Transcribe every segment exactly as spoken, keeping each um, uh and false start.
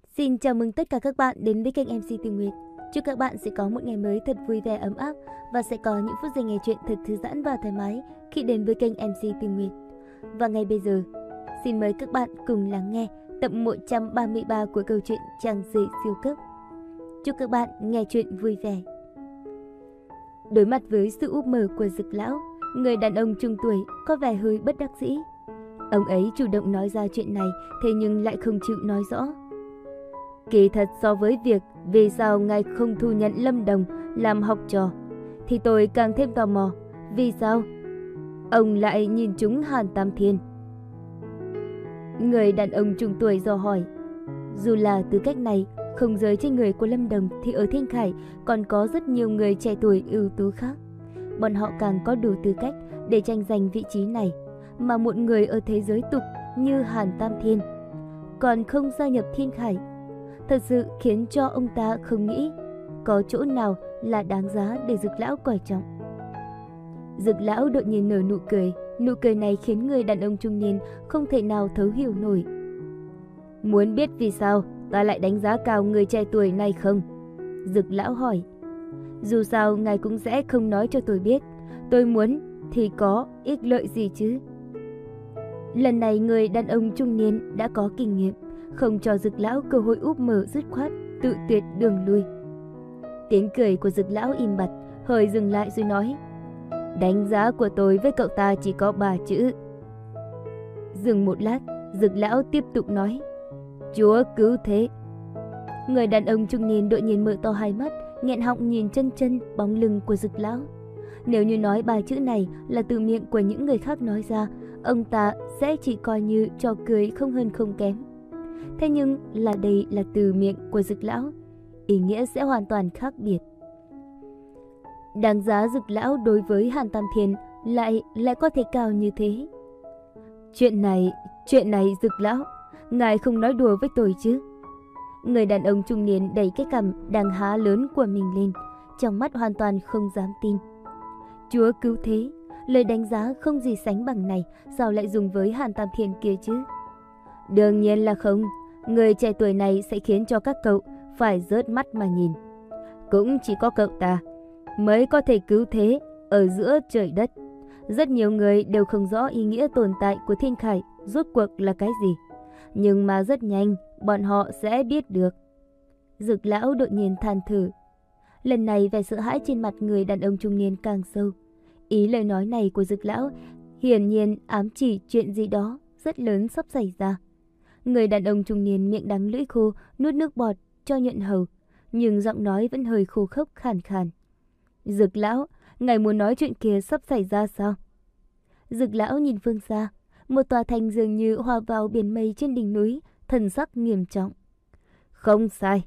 Xin chào mừng tất cả các bạn đến với kênh em xê Tường Nguyệt. Chúc các bạn sẽ có một ngày mới thật vui vẻ ấm áp và sẽ có những phút giây nghe chuyện thật thư giãn và thoải mái khi đến với kênh em xê Tường Nguyệt. Và ngay bây giờ, xin mời các bạn cùng lắng nghe tập một trăm ba mươi ba của câu chuyện Chàng rể siêu cấp. Chúc các bạn nghe chuyện vui vẻ. Đối mặt với sự úp mở của Dực lão, người đàn ông trung tuổi có vẻ hơi bất đắc dĩ. Ông ấy chủ động nói ra chuyện này, thế nhưng lại không chịu nói rõ. Kỳ thật so với việc vì sao ngài không thu nhận Lâm Đồng làm học trò, thì tôi càng thêm tò mò vì sao ông lại nhìn trúng Hàn Tam Thiên. Người đàn ông trung tuổi dò hỏi. Dù là tư cách này không rơi trên người của Lâm Đồng, thì ở Thiên Khải còn có rất nhiều người trẻ tuổi ưu tú khác. Bọn họ càng có đủ tư cách để tranh giành vị trí này, mà một người ở thế giới tục như Hàn Tam Thiên còn không gia nhập Thiên Khải, thật sự khiến cho ông ta không nghĩ có chỗ nào là đáng giá để Dực lão coi trọng. Dực lão đột nhiên nở nụ cười, nụ cười này khiến người đàn ông trung niên không thể nào thấu hiểu nổi. Muốn biết vì sao ta lại đánh giá cao người trẻ tuổi này không? Dực lão hỏi. Dù sao ngài cũng sẽ không nói cho tôi biết, tôi muốn thì có ích lợi gì chứ? Lần này người đàn ông trung niên đã có kinh nghiệm, không cho Dực lão cơ hội úp mở dứt khoát, tự tuyệt đường lui. Tiếng cười của Dực lão im bặt, hơi dừng lại rồi nói. Đánh giá của tôi với cậu ta chỉ có ba chữ. Dừng một lát, Dực lão tiếp tục nói. Chúa cứu thế. Người đàn ông trung niên đột nhiên mở to hai mắt, nghẹn họng nhìn chân chân bóng lưng của Dực lão. Nếu như nói ba chữ này là từ miệng của những người khác nói ra, ông ta sẽ chỉ coi như trò cười không hơn không kém. Thế nhưng là đây là từ miệng của Dực lão, ý nghĩa sẽ hoàn toàn khác biệt. Đáng giá Dực lão đối với Hàn Tam Thiên lại lại có thể cao như thế. Chuyện này, chuyện này Dực lão, ngài không nói đùa với tôi chứ? Người đàn ông trung niên đẩy cái cằm đang há lớn của mình lên, trong mắt hoàn toàn không dám tin. Chúa cứu thế, lời đánh giá không gì sánh bằng này, sao lại dùng với Hàn Tam Thiên kia chứ? Đương nhiên là không, người trẻ tuổi này sẽ khiến cho các cậu phải rớt mắt mà nhìn. Cũng chỉ có cậu ta mới có thể cứu thế ở giữa trời đất. Rất nhiều người đều không rõ ý nghĩa tồn tại của Thiên Khải rốt cuộc là cái gì, nhưng mà rất nhanh bọn họ sẽ biết được. Dực lão đột nhiên than thở. Lần này vẻ sợ hãi trên mặt người đàn ông trung niên càng sâu. Ý lời nói này của Dực lão hiển nhiên ám chỉ chuyện gì đó rất lớn sắp xảy ra. Người đàn ông trung niên miệng đắng lưỡi khô, nuốt nước bọt cho nhuận hầu, nhưng giọng nói vẫn hơi khô khốc khàn khàn. Dực lão, ngài muốn nói chuyện kia sắp xảy ra sao? Dực lão nhìn phương xa, một tòa thành dường như hòa vào biển mây trên đỉnh núi, thần sắc nghiêm trọng. Không sai.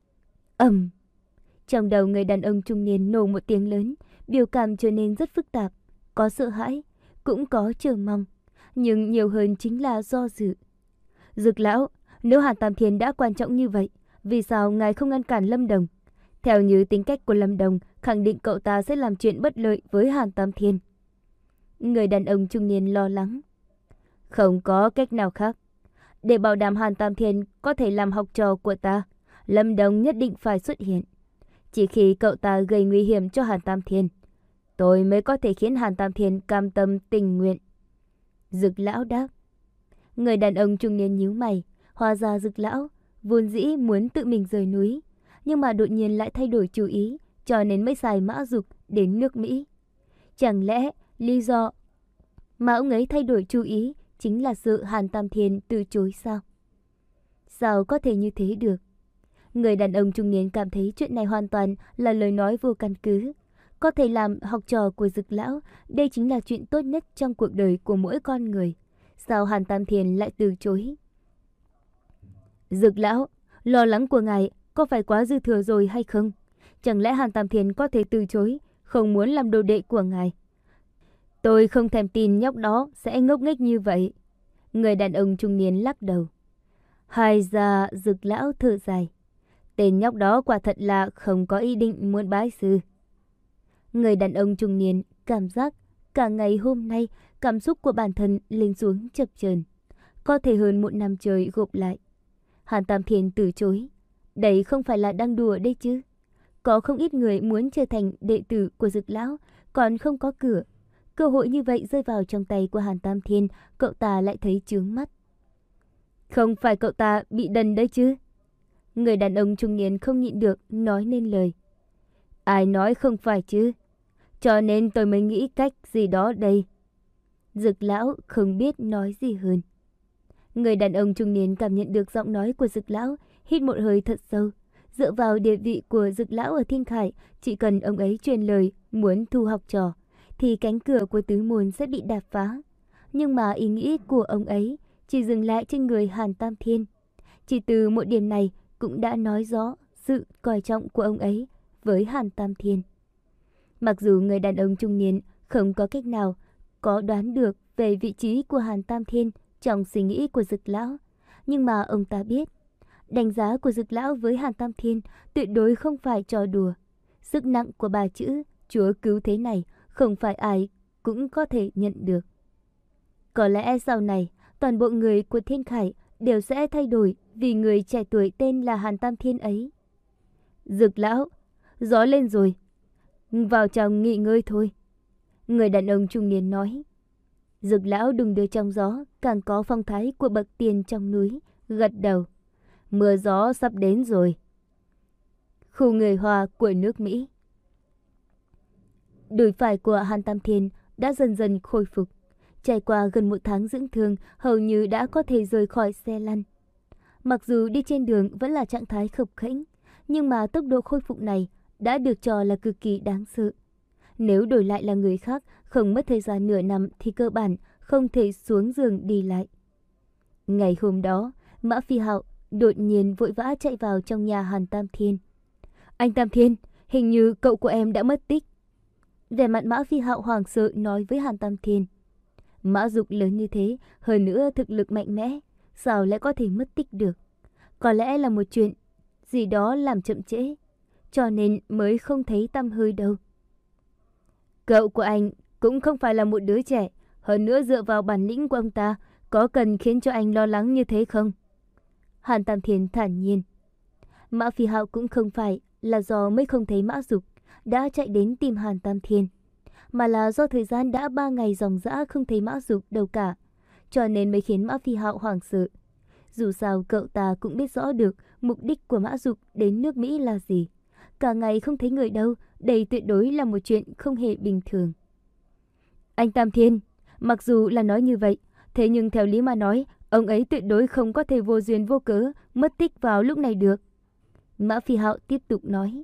Ầm. Trong đầu người đàn ông trung niên nổ một tiếng lớn, biểu cảm trở nên rất phức tạp, có sợ hãi, cũng có chờ mong, nhưng nhiều hơn chính là do dự. Dực lão, nếu Hàn Tam Thiên đã quan trọng như vậy, vì sao ngài không ngăn cản Lâm Đồng? Theo như tính cách của Lâm Đồng, khẳng định cậu ta sẽ làm chuyện bất lợi với Hàn Tam Thiên. Người đàn ông trung niên lo lắng. Không có cách nào khác. Để bảo đảm Hàn Tam Thiên có thể làm học trò của ta, Lâm Đồng nhất định phải xuất hiện. Chỉ khi cậu ta gây nguy hiểm cho Hàn Tam Thiên, tôi mới có thể khiến Hàn Tam Thiên cam tâm tình nguyện. Dực lão đáp. Người đàn ông trung niên nhíu mày, hóa ra Dực lão vốn dĩ muốn tự mình rời núi, nhưng mà đột nhiên lại thay đổi chủ ý, cho nên mới xài mã dục đến nước Mỹ. Chẳng lẽ lý do mà ông ấy thay đổi chủ ý chính là sợ Hàn Tam Thiên từ chối sao? Sao có thể như thế được? Người đàn ông trung niên cảm thấy chuyện này hoàn toàn là lời nói vô căn cứ. Có thể làm học trò của Dực lão, đây chính là chuyện tốt nhất trong cuộc đời của mỗi con người. Sao Hàn Tam Thiên lại từ chối? Dực lão, lo lắng của ngài có phải quá dư thừa rồi hay không? Chẳng lẽ Hàn Tam Thiên có thể từ chối, không muốn làm đồ đệ của ngài? Tôi không thèm tin nhóc đó sẽ ngốc nghếch như vậy. Người đàn ông trung niên lắc đầu. Hay ra Dực lão thở dài. Tên nhóc đó quả thật là không có ý định muốn bái sư. Người đàn ông trung niên cảm giác cả ngày hôm nay cảm xúc của bản thân lên xuống chập chờn, có thể hơn một năm trời gộp lại. Hàn Tam Thiên từ chối. Đây không phải là đang đùa đây chứ. Có không ít người muốn trở thành đệ tử của Dực lão, còn không có cửa. Cơ hội như vậy rơi vào trong tay của Hàn Tam Thiên, cậu ta lại thấy chướng mắt. Không phải cậu ta bị đần đấy chứ? Người đàn ông trung niên không nhịn được nói nên lời. Ai nói không phải chứ? Cho nên tôi mới nghĩ cách gì đó đây. Dực lão không biết nói gì hơn. Người đàn ông trung niên cảm nhận được giọng nói của Dực lão, hít một hơi thật sâu. Dựa vào địa vị của Dực lão ở Thiên Khải, chỉ cần ông ấy truyền lời muốn thu học trò, thì cánh cửa của tứ môn sẽ bị đạp phá. Nhưng mà ý nghĩ của ông ấy chỉ dừng lại trên người Hàn Tam Thiên. Chỉ từ một điểm này cũng đã nói rõ sự coi trọng của ông ấy với Hàn Tam Thiên. Mặc dù người đàn ông trung niên không có cách nào có đoán được về vị trí của Hàn Tam Thiên trong suy nghĩ của Dực lão, nhưng mà ông ta biết, đánh giá của Dực lão với Hàn Tam Thiên tuyệt đối không phải trò đùa. Sức nặng của ba chữ Chúa cứu thế này không phải ai cũng có thể nhận được. Có lẽ sau này, toàn bộ người của Thiên Khải đều sẽ thay đổi vì người trẻ tuổi tên là Hàn Tam Thiên ấy. Dực lão, gió lên rồi. Vào trong nghỉ ngơi thôi. Người đàn ông trung niên nói. Dực lão đùng đưa trong gió, càng có phong thái của bậc tiền trong núi, gật đầu. Mưa gió sắp đến rồi. Khu người Hoa của nước Mỹ. Đùi phải của Hàn Tam Thiên đã dần dần khôi phục. Trải qua gần một tháng dưỡng thương, hầu như đã có thể rời khỏi xe lăn. Mặc dù đi trên đường vẫn là trạng thái khập khẽnh, nhưng mà tốc độ khôi phục này đã được cho là cực kỳ đáng sợ. Nếu đổi lại là người khác, không mất thời gian nửa năm thì cơ bản không thể xuống giường đi lại. Ngày hôm đó, Mã Phi Hạo đột nhiên vội vã chạy vào trong nhà Hàn Tam Thiên. Anh Tam Thiên, hình như cậu của em đã mất tích. Vẻ mặt Mã Phi Hạo hoảng sợ nói với Hàn Tam Thiên. Mã Dục lớn như thế, hơn nữa thực lực mạnh mẽ, sao lại có thể mất tích được? Có lẽ là một chuyện gì đó làm chậm trễ, cho nên mới không thấy tăm hơi đâu. Cậu của anh cũng không phải là một đứa trẻ, hơn nữa dựa vào bản lĩnh của ông ta, có cần khiến cho anh lo lắng như thế không? Hàn Tam Thiên thản nhiên. Mã Phi Hạo cũng không phải là do mới không thấy Mã Dục đã chạy đến tìm Hàn Tam Thiên, mà là do thời gian đã ba ngày ròng rã không thấy Mã Dục đâu cả, cho nên mới khiến Mã Phi Hạo hoảng sợ. Dù sao cậu ta cũng biết rõ được mục đích của Mã Dục đến nước Mỹ là gì. Cả ngày không thấy người đâu, đây tuyệt đối là một chuyện không hề bình thường. Anh Tam Thiên, mặc dù là nói như vậy, thế nhưng theo lý mà nói, ông ấy tuyệt đối không có thể vô duyên vô cớ mất tích vào lúc này được. Mã Phi Hạo tiếp tục nói.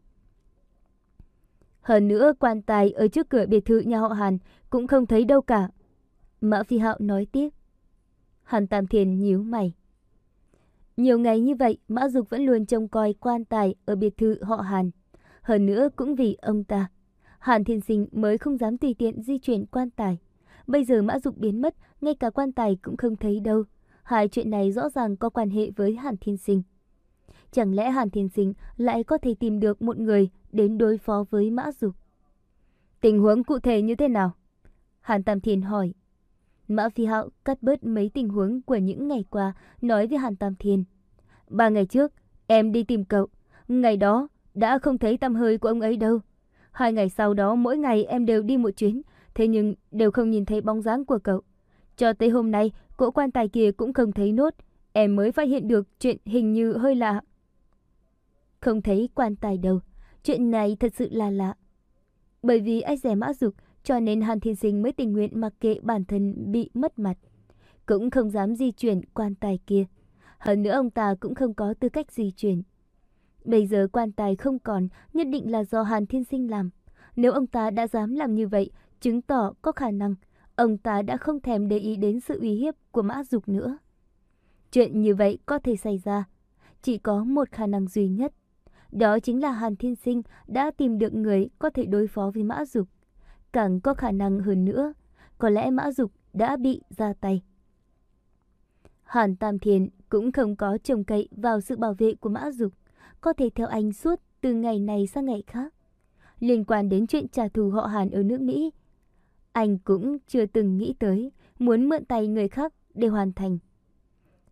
Hơn nữa quan tài ở trước cửa biệt thự nhà họ Hàn cũng không thấy đâu cả. Mã Phi Hạo nói tiếp. Hàn Tam Thiên nhíu mày. Nhiều ngày như vậy, Mã Dục vẫn luôn trông coi quan tài ở biệt thự họ Hàn. Hơn nữa cũng vì ông ta, Hàn Thiên Sinh mới không dám tùy tiện di chuyển quan tài. Bây giờ Mã Dục biến mất, ngay cả quan tài cũng không thấy đâu. Hai chuyện này rõ ràng có quan hệ với Hàn Thiên Sinh. Chẳng lẽ Hàn Thiên Sinh lại có thể tìm được một người đến đối phó với Mã Dục? Tình huống cụ thể như thế nào? Hàn Tam Thiên hỏi. Mã Phi Hạo cắt bớt mấy tình huống của những ngày qua, nói với Hàn Tam Thiên. Ba ngày trước, em đi tìm cậu. Ngày đó, đã không thấy tăm hơi của ông ấy đâu. Hai ngày sau đó, mỗi ngày em đều đi một chuyến, thế nhưng đều không nhìn thấy bóng dáng của cậu. Cho tới hôm nay, cỗ quan tài kia cũng không thấy nốt. Em mới phát hiện được chuyện hình như hơi lạ. Không thấy quan tài đâu. Chuyện này thật sự là lạ. Bởi vì ai rẻ Mã Dục, cho nên Hàn Thiên Sinh mới tình nguyện mặc kệ bản thân bị mất mặt, cũng không dám di chuyển quan tài kia. Hơn nữa ông ta cũng không có tư cách di chuyển. Bây giờ quan tài không còn, nhất định là do Hàn Thiên Sinh làm. Nếu ông ta đã dám làm như vậy, chứng tỏ có khả năng ông ta đã không thèm để ý đến sự uy hiếp của Mã Dục nữa. Chuyện như vậy có thể xảy ra, chỉ có một khả năng duy nhất. Đó chính là Hàn Thiên Sinh đã tìm được người có thể đối phó với Mã Dục. Càng có khả năng hơn nữa, có lẽ Mã Dục đã bị ra tay. Hàn Tam Thiên cũng không có trông cậy vào sự bảo vệ của Mã Dục, có thể theo anh suốt từ ngày này sang ngày khác. Liên quan đến chuyện trả thù họ Hàn ở nước Mỹ, anh cũng chưa từng nghĩ tới muốn mượn tay người khác để hoàn thành.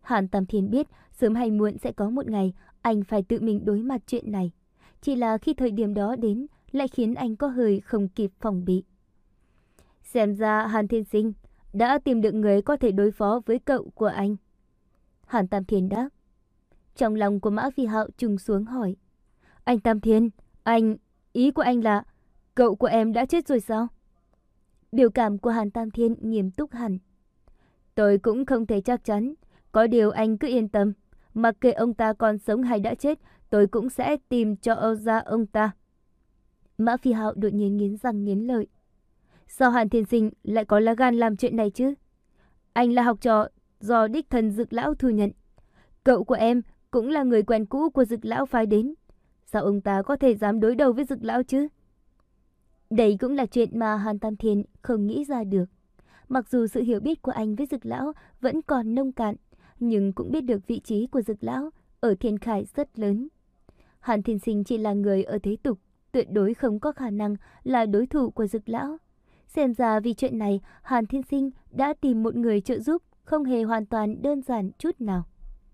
Hàn Tam Thiên biết sớm hay muộn sẽ có một ngày anh phải tự mình đối mặt chuyện này. Chỉ là khi thời điểm đó đến lại khiến anh có hơi không kịp phòng bị. Xem ra Hàn Thiên Sinh đã tìm được người có thể đối phó với cậu của anh. Hàn Tam Thiên đáp. Trong lòng của Mã Phi Hạo trùng xuống hỏi. Anh Tam Thiên, anh, ý của anh là cậu của em đã chết rồi sao? Biểu cảm của Hàn Tam Thiên nghiêm túc hẳn. Tôi cũng không thể chắc chắn, có điều anh cứ yên tâm, mặc kệ ông ta còn sống hay đã chết, tôi cũng sẽ tìm cho ra ông ta. Mã Phi Hạo đột nhiên nghiến răng nghiến lợi. Sao Hàn Thiên Sinh lại có lá gan làm chuyện này chứ? Anh là học trò do đích thân Dực lão thu nhận. Cậu của em cũng là người quen cũ của Dực lão phái đến. Sao ông ta có thể dám đối đầu với Dực lão chứ? Đây cũng là chuyện mà Hàn Tam Thiên không nghĩ ra được. Mặc dù sự hiểu biết của anh với Dực lão vẫn còn nông cạn, nhưng cũng biết được vị trí của Dực lão ở Thiên Khải rất lớn. Hàn Thiên Sinh chỉ là người ở thế tục, tuyệt đối không có khả năng là đối thủ của Dực lão. Xem ra vì chuyện này, Hàn Thiên Sinh đã tìm một người trợ giúp, không hề hoàn toàn đơn giản chút nào.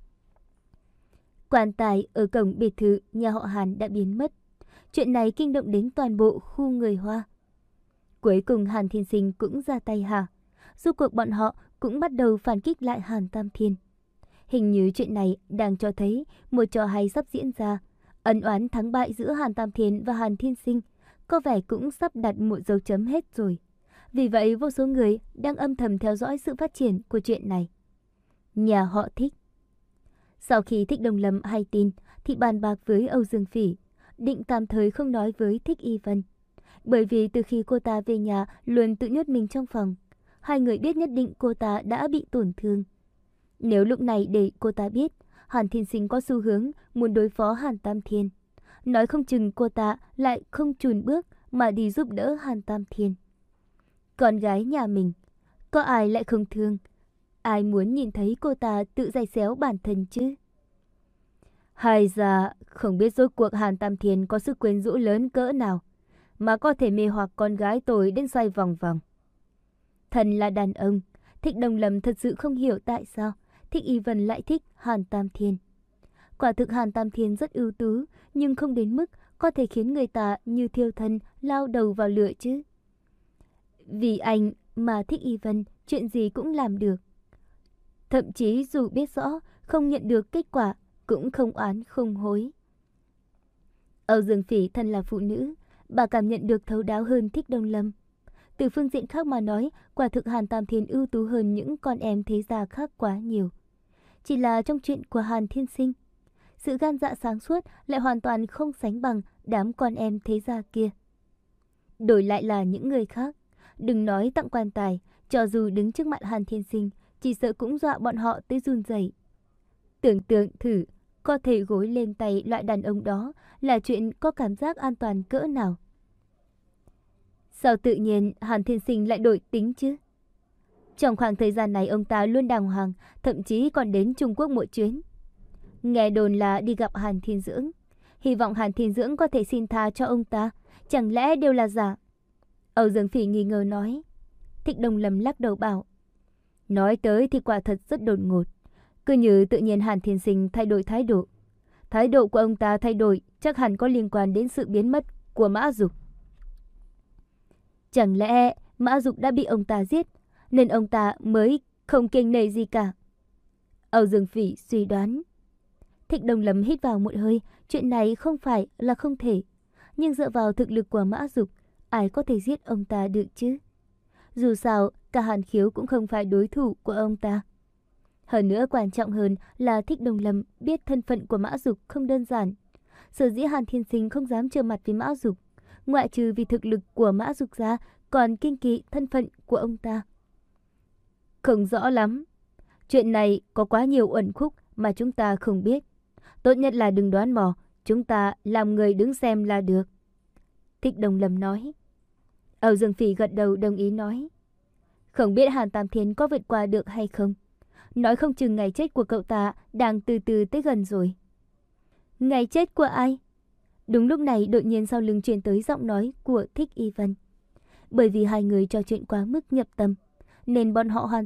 Quan tài ở cổng biệt thự nhà họ Hàn đã biến mất. Chuyện này kinh động đến toàn bộ khu người Hoa. Cuối cùng Hàn Thiên Sinh cũng ra tay hả? Rốt cuộc bọn họ cũng bắt đầu phản kích lại Hàn Tam Thiên. Hình như chuyện này đang cho thấy một trò hay sắp diễn ra. Ân oán thắng bại giữa Hàn Tam Thiên và Hàn Thiên Sinh có vẻ cũng sắp đặt một dấu chấm hết rồi. Vì vậy vô số người đang âm thầm theo dõi sự phát triển của chuyện này. Nhà họ Thích. Sau khi Thích Đồng Lâm hay tin thì bàn bạc với Âu Dương Phỉ, định tạm thời không nói với Thích Y Vân. Bởi vì từ khi cô ta về nhà luôn tự nhốt mình trong phòng, hai người biết nhất định cô ta đã bị tổn thương. Nếu lúc này để cô ta biết Hàn Thiên Sinh có xu hướng muốn đối phó Hàn Tam Thiên, nói không chừng cô ta lại không chùn bước mà đi giúp đỡ Hàn Tam Thiên. Con gái nhà mình, có ai lại không thương? Ai muốn nhìn thấy cô ta tự giày xéo bản thân chứ? Hay là không biết rốt cuộc Hàn Tam Thiên có sức quyến rũ lớn cỡ nào mà có thể mê hoặc con gái tôi đến xoay vòng vòng. Thần là đàn ông, Thích Đồng Lâm thật sự không hiểu tại sao Thích Y Vân lại thích Hàn Tam Thiên. Quả thực Hàn Tam Thiên rất ưu tú, nhưng không đến mức có thể khiến người ta như thiêu thân lao đầu vào lửa chứ. Vì anh mà Thích Y Vân chuyện gì cũng làm được. Thậm chí dù biết rõ không nhận được kết quả cũng không oán không hối. Âu Dương Phỉ thân là phụ nữ, bà cảm nhận được thấu đáo hơn Thích Đồng Lâm. Từ phương diện khác mà nói, quả thực Hàn Tam Thiên ưu tú hơn những con em thế gia khác quá nhiều. Chỉ là trong chuyện của Hàn Thiên Sinh, sự gan dạ sáng suốt lại hoàn toàn không sánh bằng đám con em thế gia kia. Đổi lại là những người khác, đừng nói tặng quan tài, cho dù đứng trước mặt Hàn Thiên Sinh, chỉ sợ cũng dọa bọn họ tới run rẩy. Tưởng tượng thử, có thể gối lên tay loại đàn ông đó là chuyện có cảm giác an toàn cỡ nào. Sao tự nhiên Hàn Thiên Sinh lại đổi tính chứ? Trong khoảng thời gian này ông ta luôn đàng hoàng, thậm chí còn đến Trung Quốc một chuyến. Nghe đồn là đi gặp Hàn Thiên Dưỡng, hy vọng Hàn Thiên Dưỡng có thể xin tha cho ông ta, chẳng lẽ đều là giả? Âu Dương Phỉ nghi ngờ nói. Thích Đồng Lâm lắc đầu bảo. Nói tới thì quả thật rất đột ngột, cứ như tự nhiên Hàn Thiên Sinh thay đổi thái độ. Thái độ của ông ta thay đổi chắc hẳn có liên quan đến sự biến mất của Mã Dục. Chẳng lẽ Mã Dục đã bị ông ta giết, nên ông ta mới không kiêng nể gì cả? Âu Dương Phỉ suy đoán. Thích Đồng Lâm hít vào một hơi, chuyện này không phải là không thể. Nhưng dựa vào thực lực của Mã Dục, ai có thể giết ông ta được chứ? Dù sao, cả Hàn Khiếu cũng không phải đối thủ của ông ta. Hơn nữa quan trọng hơn là Thích Đồng Lâm biết thân phận của Mã Dục không đơn giản. Sở dĩ Hàn Thiên Sinh không dám trơ mặt với Mã Dục, ngoại trừ vì thực lực của Mã Dục ra, còn kiêng kỵ thân phận của ông ta. Không rõ lắm. Chuyện này có quá nhiều uẩn khúc mà chúng ta không biết. Tốt nhất là đừng đoán mò, chúng ta làm người đứng xem là được. Thích Đồng Lâm nói. Âu Dương Phỉ gật đầu đồng ý nói. Không biết Hàn Tam Thiên có vượt qua được hay không. Nói không chừng ngày chết của cậu ta đang từ từ tới gần rồi. Ngày chết của ai? Đúng lúc này đột nhiên sau lưng truyền tới giọng nói của Thích Y Vân. Bởi vì hai người trò chuyện quá mức nhập tâm, nên bọn họ hoàn toàn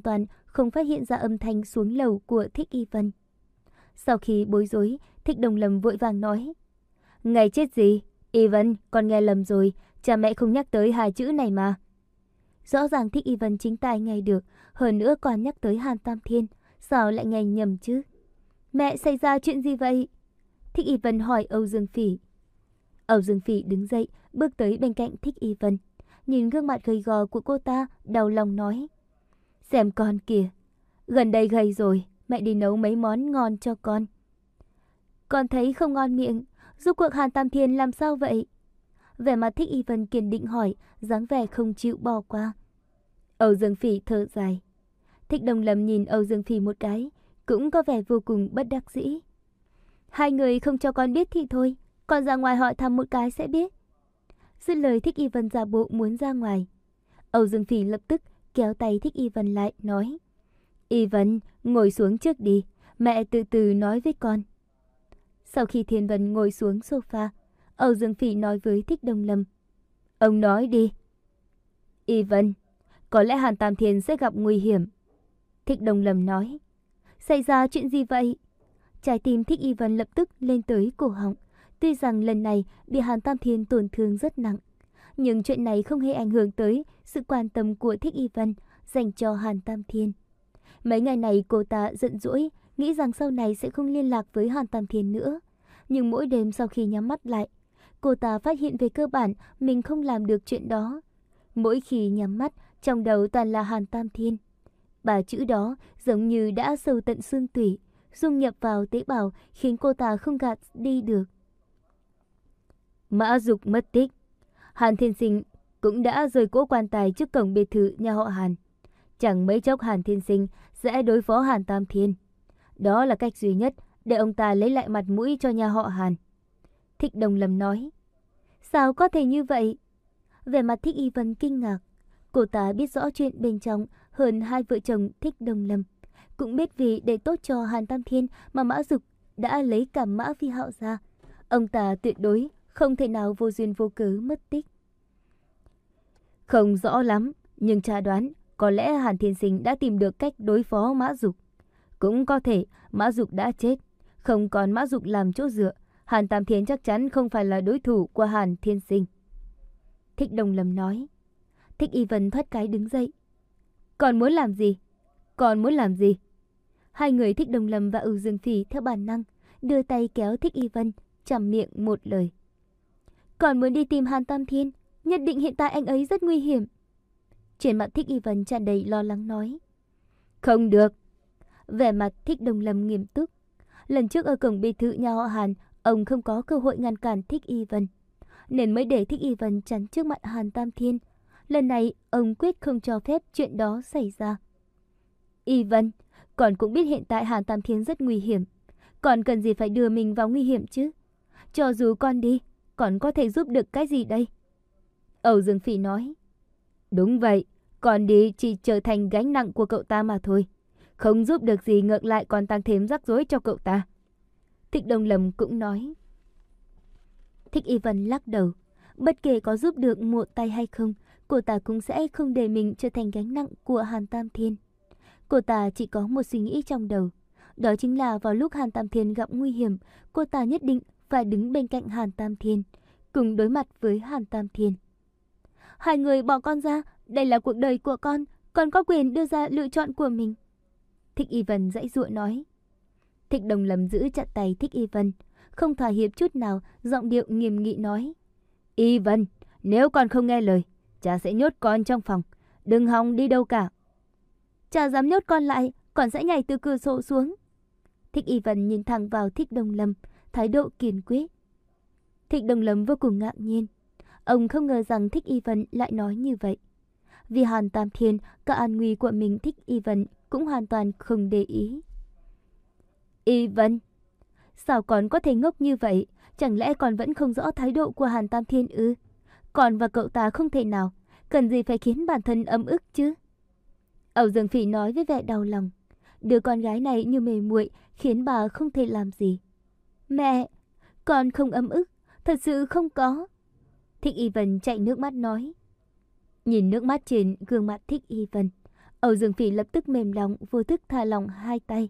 không phát hiện ra âm thanh xuống lầu của Thích Y Vân. Sau khi bối rối, Thích Đồng Lâm vội vàng nói: Ngày chết gì? Y Vân, con nghe lầm rồi, cha mẹ không nhắc tới hai chữ này mà. Rõ ràng Thích Y Vân chính tai nghe được, hơn nữa còn nhắc tới Hàn Tam Thiên, sao lại nghe nhầm chứ? Mẹ, xảy ra chuyện gì vậy? Thích Y Vân hỏi Âu Dương Phỉ. Âu Dương Phỉ đứng dậy, bước tới bên cạnh Thích Y Vân, nhìn gương mặt gầy gò của cô ta, đau lòng nói: Xem con kìa, gần đây gầy rồi, mẹ đi nấu mấy món ngon cho con. Con thấy không ngon miệng, rốt cuộc Hàn Tam Thiên làm sao vậy? Vẻ mặt Thích Y Vân kiên định hỏi, dáng vẻ không chịu bỏ qua. Âu Dương Phỉ thở dài. Thích Đồng Lâm nhìn Âu Dương Phỉ một cái, cũng có vẻ vô cùng bất đắc dĩ. Hai người không cho con biết thì thôi, con ra ngoài hỏi thăm một cái sẽ biết. Dứt lời, Thích Y Vân giả bộ muốn ra ngoài. Âu Dương Phỉ lập tức kéo tay Thích Y Vân lại, nói: Y Vân, ngồi xuống trước đi, mẹ từ từ nói với con. Sau khi Thiên Vân ngồi xuống sofa, Âu Dương Phỉ nói với Thích Đồng Lâm: Ông nói đi. Y Vân, có lẽ Hàn Tam Thiên sẽ gặp nguy hiểm. Thích Đồng Lâm nói: Xảy ra chuyện gì vậy? Trái tim Thích Y Vân lập tức lên tới cổ họng. Tuy rằng lần này bị Hàn Tam Thiên tổn thương rất nặng, nhưng chuyện này không hề ảnh hưởng tới sự quan tâm của Thích Y Vân dành cho Hàn Tam Thiên. Mấy ngày này cô ta giận dỗi, nghĩ rằng sau này sẽ không liên lạc với Hàn Tam Thiên nữa. Nhưng mỗi đêm sau khi nhắm mắt lại, cô ta phát hiện về cơ bản mình không làm được chuyện đó. Mỗi khi nhắm mắt, trong đầu toàn là Hàn Tam Thiên. Ba chữ đó giống như đã sâu tận xương tủy, dung nhập vào tế bào, khiến cô ta không gạt đi được. Mã Dục mất tích, Hàn Thiên Sinh cũng đã rời cỗ quan tài trước cổng biệt thự nhà họ Hàn. Chẳng mấy chốc Hàn Thiên Sinh sẽ đối phó Hàn Tam Thiên. Đó là cách duy nhất để ông ta lấy lại mặt mũi cho nhà họ Hàn. Thích Đồng Lâm nói: Sao có thể như vậy? Vẻ mặt Thích Y Vân kinh ngạc. Cô ta biết rõ chuyện bên trong hơn hai vợ chồng Thích Đồng Lâm. Cũng biết vì để tốt cho Hàn Tam Thiên mà Mã Dục đã lấy cả Mã Phi Hạo ra. Ông ta tuyệt đối không thể nào vô duyên vô cớ mất tích. Không rõ lắm, nhưng cha đoán có lẽ Hàn Thiên Sinh đã tìm được cách đối phó Mã Dục. Cũng có thể Mã Dục đã chết, không còn Mã Dục làm chỗ dựa, Hàn Tam Thiên chắc chắn không phải là đối thủ của Hàn Thiên Sinh. Thích Đồng Lâm nói. Thích Y Vân thoát cái đứng dậy. Còn muốn làm gì? Còn muốn làm gì? Hai người Thích Đồng Lâm và Âu Dương Phỉ theo bản năng đưa tay kéo Thích Y Vân, chằm miệng một lời. Còn muốn đi tìm Hàn Tam Thiên, nhất định hiện tại anh ấy rất nguy hiểm. Trên mặt Thích Y Vân tràn đầy lo lắng nói. Không được. Vẻ mặt Thích Đồng Lâm nghiêm túc. Lần trước ở cổng biệt thự nhà họ Hàn, ông không có cơ hội ngăn cản Thích Y Vân, nên mới để Thích Y Vân chắn trước mặt Hàn Tam Thiên. Lần này ông quyết không cho phép chuyện đó xảy ra. Y Vân, còn cũng biết hiện tại Hàn Tam Thiên rất nguy hiểm, còn cần gì phải đưa mình vào nguy hiểm chứ? Cho dù con đi, còn có thể giúp được cái gì đây? Âu Dương Phỉ nói. Đúng vậy, con đi chỉ trở thành gánh nặng của cậu ta mà thôi, không giúp được gì, ngược lại còn tăng thêm rắc rối cho cậu ta. Thích Đồng Lâm cũng nói. Thích Y Vân lắc đầu. Bất kể có giúp được một tay hay không, cô ta cũng sẽ không để mình trở thành gánh nặng của Hàn Tam Thiên. Cô ta chỉ có một suy nghĩ trong đầu, đó chính là vào lúc Hàn Tam Thiên gặp nguy hiểm, cô ta nhất định phải đứng bên cạnh Hàn Tam Thiên, cùng đối mặt với Hàn Tam Thiên. Hai người bỏ con ra, đây là cuộc đời của con, con có quyền đưa ra lựa chọn của mình. Thích Y Vân giãy giụa nói. Thích Đồng Lâm giữ chặt tay Thích Y Vân, không thỏa hiệp chút nào, giọng điệu nghiêm nghị nói. Y Vân, nếu con không nghe lời, cha sẽ nhốt con trong phòng, đừng hòng đi đâu cả. Cha dám nhốt con lại, con sẽ nhảy từ cửa sổ xuống. Thích Y Vân nhìn thẳng vào Thích Đồng Lâm, thái độ kiên quyết. Thích Đồng Lâm vô cùng ngạc nhiên. Ông không ngờ rằng Thích Y Vân lại nói như vậy. Vì Hàn Tam Thiên, cả an nguy của mình Thích Y Vân cũng hoàn toàn không để ý. Y Vân, sao con có thể ngốc như vậy? Chẳng lẽ con vẫn không rõ thái độ của Hàn Tam Thiên ư? Con và cậu ta không thể nào, cần gì phải khiến bản thân ấm ức chứ? Âu Dương Phỉ nói với vẻ đau lòng. Đứa con gái này như mềm muội, khiến bà không thể làm gì. Mẹ, con không ấm ức, thật sự không có. Thích Y Vân chạy nước mắt nói. Nhìn nước mắt trên gương mặt Thích Y Vân, Âu Dương Phỉ lập tức mềm lòng, vô thức thả lỏng hai tay.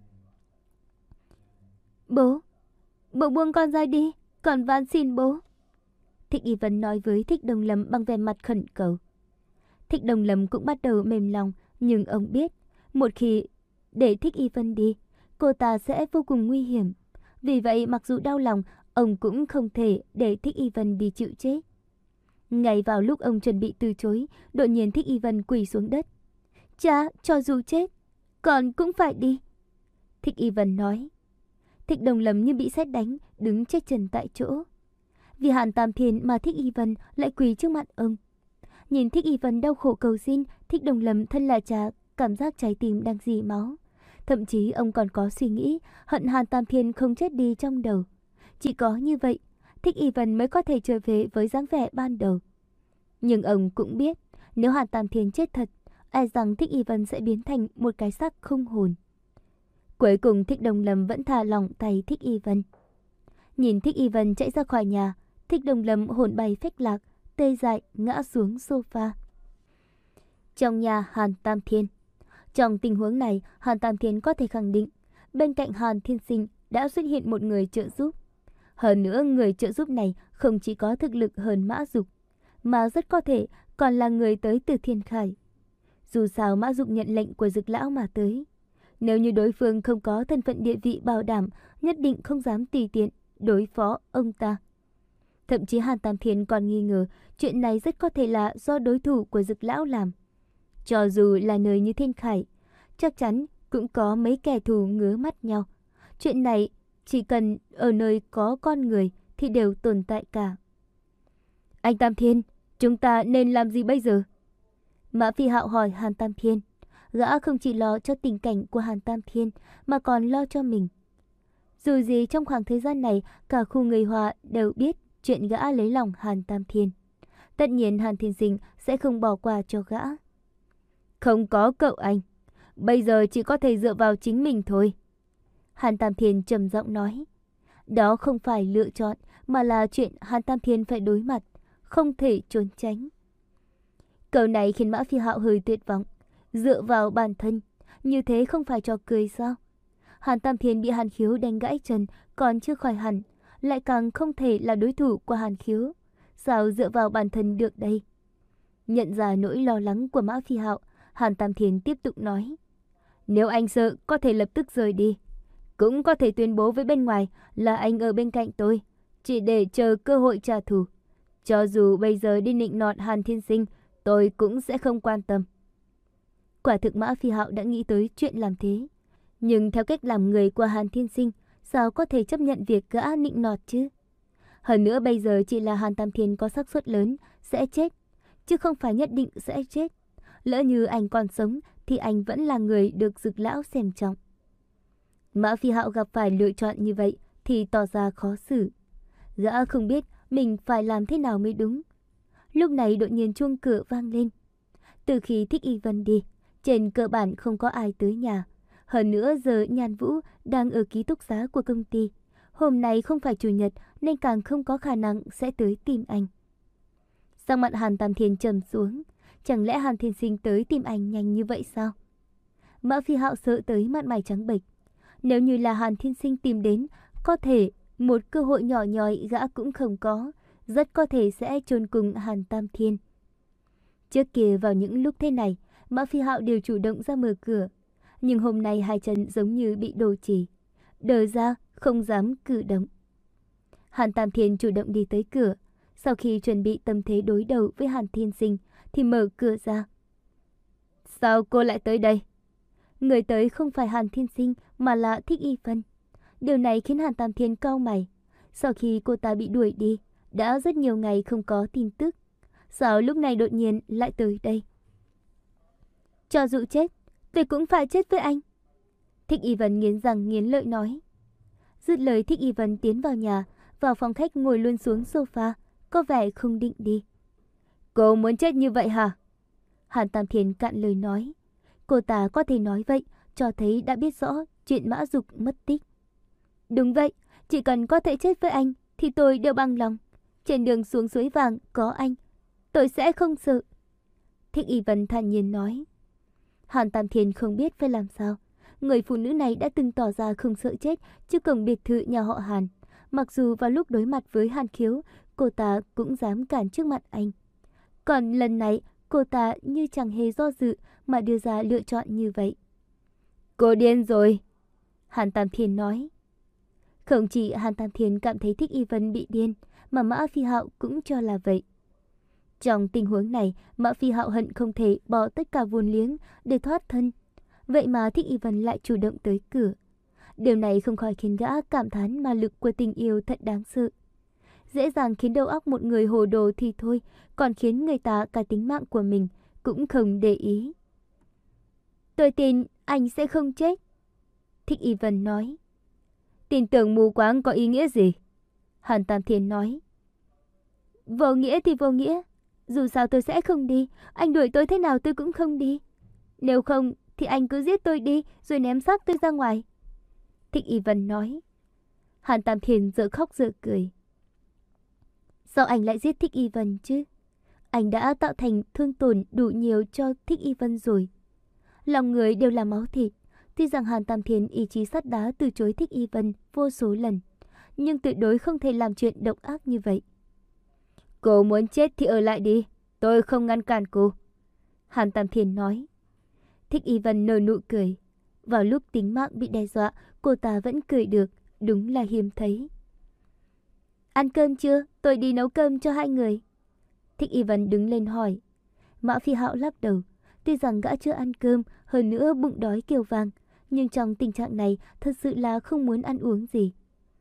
Bố, bố buông con ra đi, con van xin bố. Thích Y Vân nói với Thích Đồng Lâm bằng vẻ mặt khẩn cầu. Thích Đồng Lâm cũng bắt đầu mềm lòng, nhưng ông biết, một khi để Thích Y Vân đi, cô ta sẽ vô cùng nguy hiểm. Vì vậy mặc dù đau lòng, ông cũng không thể để Thích Y Vân đi chịu chết. Ngay vào lúc ông chuẩn bị từ chối, đột nhiên Thích Y Vân quỳ xuống đất. Cha, cho dù chết, con cũng phải đi. Thích Y Vân nói. Thích Đồng Lâm như bị sét đánh, đứng chết chân tại chỗ. Vì Hàn Tam Thiên mà Thích Y Vân lại quỳ trước mặt ông. Nhìn Thích Y Vân đau khổ cầu xin, Thích Đồng Lâm thân là cha, cảm giác trái tim đang rỉ máu. Thậm chí ông còn có suy nghĩ hận Hàn Tam Thiên không chết đi trong đầu. Chỉ có như vậy, Thích Y Vân mới có thể trở về với dáng vẻ ban đầu. Nhưng ông cũng biết, nếu Hàn Tam Thiên chết thật, e rằng Thích Y Vân sẽ biến thành một cái xác không hồn. Cuối cùng Thích Đồng Lâm vẫn thả lỏng tay Thích Y Vân. Nhìn Thích Y Vân chạy ra khỏi nhà, Thích Đồng Lâm hồn bay phách lạc, tê dại ngã xuống sofa. Trong nhà Hàn Tam Thiên. Trong tình huống này, Hàn Tam Thiên có thể khẳng định, bên cạnh Hàn Thiên Sinh đã xuất hiện một người trợ giúp. Hơn nữa, người trợ giúp này không chỉ có thực lực hơn Mã Dục, mà rất có thể còn là người tới từ Thiên Khải. Dù sao Mã Dục nhận lệnh của Dực Lão mà tới. Nếu như đối phương không có thân phận địa vị bảo đảm, nhất định không dám tùy tiện đối phó ông ta. Thậm chí Hàn Tam Thiên còn nghi ngờ chuyện này rất có thể là do đối thủ của Dực Lão làm. Cho dù là nơi như Thiên Khải, chắc chắn cũng có mấy kẻ thù ngứa mắt nhau. Chuyện này chỉ cần ở nơi có con người thì đều tồn tại cả. Anh Tam Thiên, chúng ta nên làm gì bây giờ? Mã Phi Hạo hỏi Hàn Tam Thiên. Gã không chỉ lo cho tình cảnh của Hàn Tam Thiên mà còn lo cho mình. Dù gì trong khoảng thời gian này, cả khu người Hoa đều biết chuyện gã lấy lòng Hàn Tam Thiên. Tất nhiên Hàn Thiên Sinh sẽ không bỏ qua cho gã. Không có cậu anh, bây giờ chỉ có thể dựa vào chính mình thôi. Hàn Tam Thiên trầm giọng nói. Đó không phải lựa chọn, mà là chuyện Hàn Tam Thiên phải đối mặt, không thể trốn tránh. Câu này khiến Mã Phi Hạo hơi tuyệt vọng. Dựa vào bản thân, như thế không phải trò cười sao? Hàn Tam Thiên bị Hàn Khiếu đánh gãy chân, còn chưa khỏi hẳn, lại càng không thể là đối thủ của Hàn Khiếu. Sao dựa vào bản thân được đây? Nhận ra nỗi lo lắng của Mã Phi Hạo, Hàn Tam Thiên tiếp tục nói. Nếu anh sợ, có thể lập tức rời đi. Cũng có thể tuyên bố với bên ngoài là anh ở bên cạnh tôi, chỉ để chờ cơ hội trả thù. Cho dù bây giờ đi nịnh nọt Hàn Thiên Sinh, tôi cũng sẽ không quan tâm. Quả thực Mã Phi Hạo đã nghĩ tới chuyện làm thế. Nhưng theo cách làm người của Hàn Thiên Sinh, sao có thể chấp nhận việc gã nịnh nọt chứ? Hơn nữa bây giờ chỉ là Hàn Tam Thiên có xác suất lớn sẽ chết, chứ không phải nhất định sẽ chết. Lỡ như anh còn sống thì anh vẫn là người được Dực Lão xem trọng. Mã Phi Hạo gặp phải lựa chọn như vậy thì tỏ ra khó xử. Gã không biết mình phải làm thế nào mới đúng. Lúc này đột nhiên chuông cửa vang lên. Từ khi Thích Y Vân đi, trên cơ bản không có ai tới nhà. Hơn nữa giờ Nhan Vũ đang ở ký túc xá của công ty. Hôm nay không phải chủ nhật nên càng không có khả năng sẽ tới tìm anh. Sắc mặt Hàn Tam Thiên trầm xuống. Chẳng lẽ Hàn Thiên Sinh tới tìm anh nhanh như vậy sao? Mã Phi Hạo sợ tới mặt mày trắng bệch. Nếu như là Hàn Thiên Sinh tìm đến, có thể một cơ hội nhỏ nhoi gã cũng không có. Rất có thể sẽ chôn cùng Hàn Tam Thiên. Trước kia vào những lúc thế này, Mã Phi Hạo đều chủ động ra mở cửa. Nhưng hôm nay hai chân giống như bị đồ trì, đờ ra không dám cử động. Hàn Tam Thiên chủ động đi tới cửa. Sau khi chuẩn bị tâm thế đối đầu với Hàn Thiên Sinh thì mở cửa ra. Sao cô lại tới đây? Người tới không phải Hàn Thiên Sinh mà là Thích Y Vân. Điều này khiến Hàn Tam Thiên cau mày. Sau khi cô ta bị đuổi đi, đã rất nhiều ngày không có tin tức. Sao lúc này đột nhiên lại tới đây? Cho dù chết, tôi cũng phải chết với anh. Thích Y Vân nghiến răng nghiến lợi nói. Dứt lời Thích Y Vân tiến vào nhà, vào phòng khách ngồi luôn xuống sofa, có vẻ không định đi. Cô muốn chết như vậy hả? Hàn Tam Thiên cạn lời nói. Cô ta có thể nói vậy, cho thấy đã biết rõ chuyện Mã Dục mất tích. Đúng vậy, chỉ cần có thể chết với anh thì tôi đều bằng lòng. Trên đường xuống suối vàng có anh, tôi sẽ không sợ. Thích Y Vân thản nhiên nói. Hàn Tam Thiên không biết phải làm sao. Người phụ nữ này đã từng tỏ ra không sợ chết trước cổng biệt thự nhà họ Hàn. Mặc dù vào lúc đối mặt với Hàn Khiếu, cô ta cũng dám cản trước mặt anh. Còn lần này, cô ta như chẳng hề do dự mà đưa ra lựa chọn như vậy. Cô điên rồi, Hàn Tam Thiên nói. Không chỉ Hàn Tam Thiên cảm thấy Thích Y Vân bị điên, mà Mã Phi Hạo cũng cho là vậy. Trong tình huống này, Mã Phi Hạo hận không thể bỏ tất cả vốn liếng để thoát thân. Vậy mà Thích Y Vân lại chủ động tới cửa. Điều này không khỏi khiến gã cảm thán ma lực của tình yêu thật đáng sợ. Dễ dàng khiến đầu óc một người hồ đồ thì thôi, còn khiến người ta cả tính mạng của mình cũng không để ý. Tôi tin anh sẽ không chết, Thích Y Vân nói. Tin tưởng mù quáng có ý nghĩa gì? Hàn Tam Thiên nói. Vô nghĩa thì vô nghĩa. Dù sao tôi sẽ không đi. Anh đuổi tôi thế nào tôi cũng không đi. Nếu không thì anh cứ giết tôi đi rồi ném xác tôi ra ngoài, Thích Y Vân nói. Hàn Tam Thiên dở khóc dở cười. Sao anh lại giết Thích Y Vân chứ? Anh đã tạo thành thương tổn đủ nhiều cho Thích Y Vân rồi. Lòng người đều là máu thịt. Tuy rằng Hàn Tam Thiên ý chí sắt đá từ chối Thích Y Vân vô số lần, nhưng tuyệt đối không thể làm chuyện độc ác như vậy. Cô muốn chết thì ở lại đi, tôi không ngăn cản cô, Hàn Tam Thiên nói. Thích Y Vân nở nụ cười. Vào lúc tính mạng bị đe dọa, cô ta vẫn cười được, đúng là hiếm thấy. Ăn cơm chưa? Tôi đi nấu cơm cho hai người. Thích Y Vân đứng lên hỏi. Mã Phi Hạo lắc đầu. Tuy rằng gã chưa ăn cơm, hơn nữa bụng đói kêu vang, nhưng trong tình trạng này thật sự là không muốn ăn uống gì.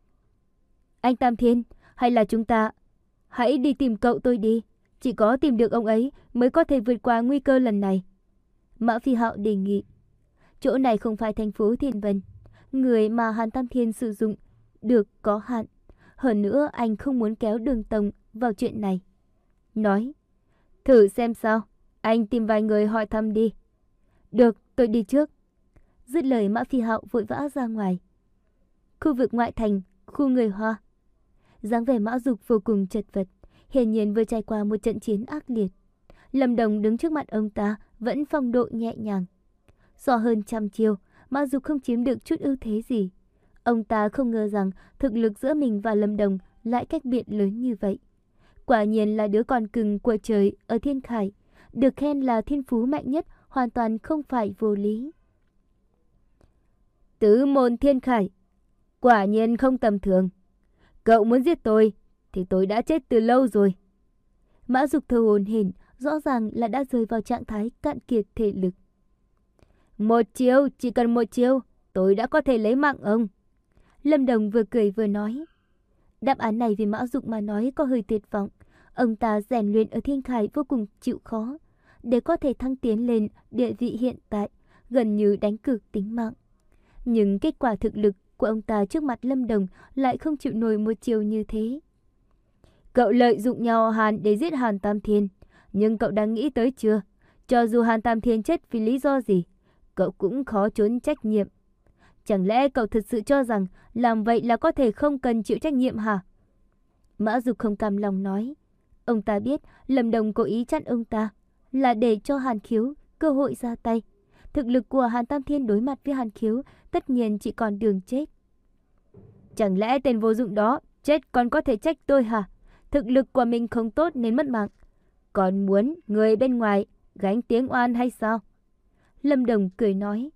Anh Tam Thiên, hay là chúng ta hãy đi tìm cậu tôi đi. Chỉ có tìm được ông ấy mới có thể vượt qua nguy cơ lần này, Mã Phi Hạo đề nghị. Chỗ này không phải thành phố Thiên Vân. Người mà Hàn Tam Thiên sử dụng được có hạn. Hơn nữa anh không muốn kéo Đường Tông vào chuyện này. Nói, thử xem sao. Anh tìm vài người hỏi thăm đi. Được, tôi đi trước. Dứt lời Mã Phi Hạo vội vã ra ngoài. Khu vực ngoại thành, khu người Hoa. Dáng vẻ Mã Dục vô cùng chật vật, hiển nhiên vừa trải qua một trận chiến ác liệt. Lâm Đồng đứng trước mặt ông ta vẫn phong độ nhẹ nhàng. So hơn trăm chiêu, Mã Dục không chiếm được chút ưu thế gì. Ông ta không ngờ rằng thực lực giữa mình và Lâm Đồng lại cách biệt lớn như vậy. Quả nhiên là đứa con cưng của trời ở Thiên Khải, được khen là thiên phú mạnh nhất, hoàn toàn không phải vô lý. Tứ môn Thiên Khải, quả nhiên không tầm thường. Cậu muốn giết tôi thì tôi đã chết từ lâu rồi. Mã Dục thở hổn hển, rõ ràng là đã rơi vào trạng thái cạn kiệt thể lực. Một chiêu, chỉ cần một chiêu, tôi đã có thể lấy mạng ông. Lâm Đồng vừa cười vừa nói. Đáp án này vì Mã Dục mà nói có hơi tuyệt vọng. Ông ta rèn luyện ở Thiên Khải vô cùng chịu khó. Để có thể thăng tiến lên địa vị hiện tại, gần như đánh cược tính mạng. Nhưng kết quả thực lực của ông ta trước mặt Lâm Đồng lại không chịu nổi một chiều như thế. Cậu lợi dụng nhau Hàn để giết Hàn Tam Thiên. Nhưng cậu đã nghĩ tới chưa? Cho dù Hàn Tam Thiên chết vì lý do gì, cậu cũng khó trốn trách nhiệm. Chẳng lẽ cậu thật sự cho rằng làm vậy là có thể không cần chịu trách nhiệm hả? Mã Dục không cam lòng nói. Ông ta biết Lâm Đồng cố ý chặn ông ta là để cho Hàn Khiếu cơ hội ra tay. Thực lực của Hàn Tam Thiên đối mặt với Hàn Khiếu tất nhiên chỉ còn đường chết. Chẳng lẽ tên vô dụng đó chết còn có thể trách tôi hả? Thực lực của mình không tốt nên mất mạng, còn muốn người bên ngoài gánh tiếng oan hay sao? Lâm Đồng cười nói.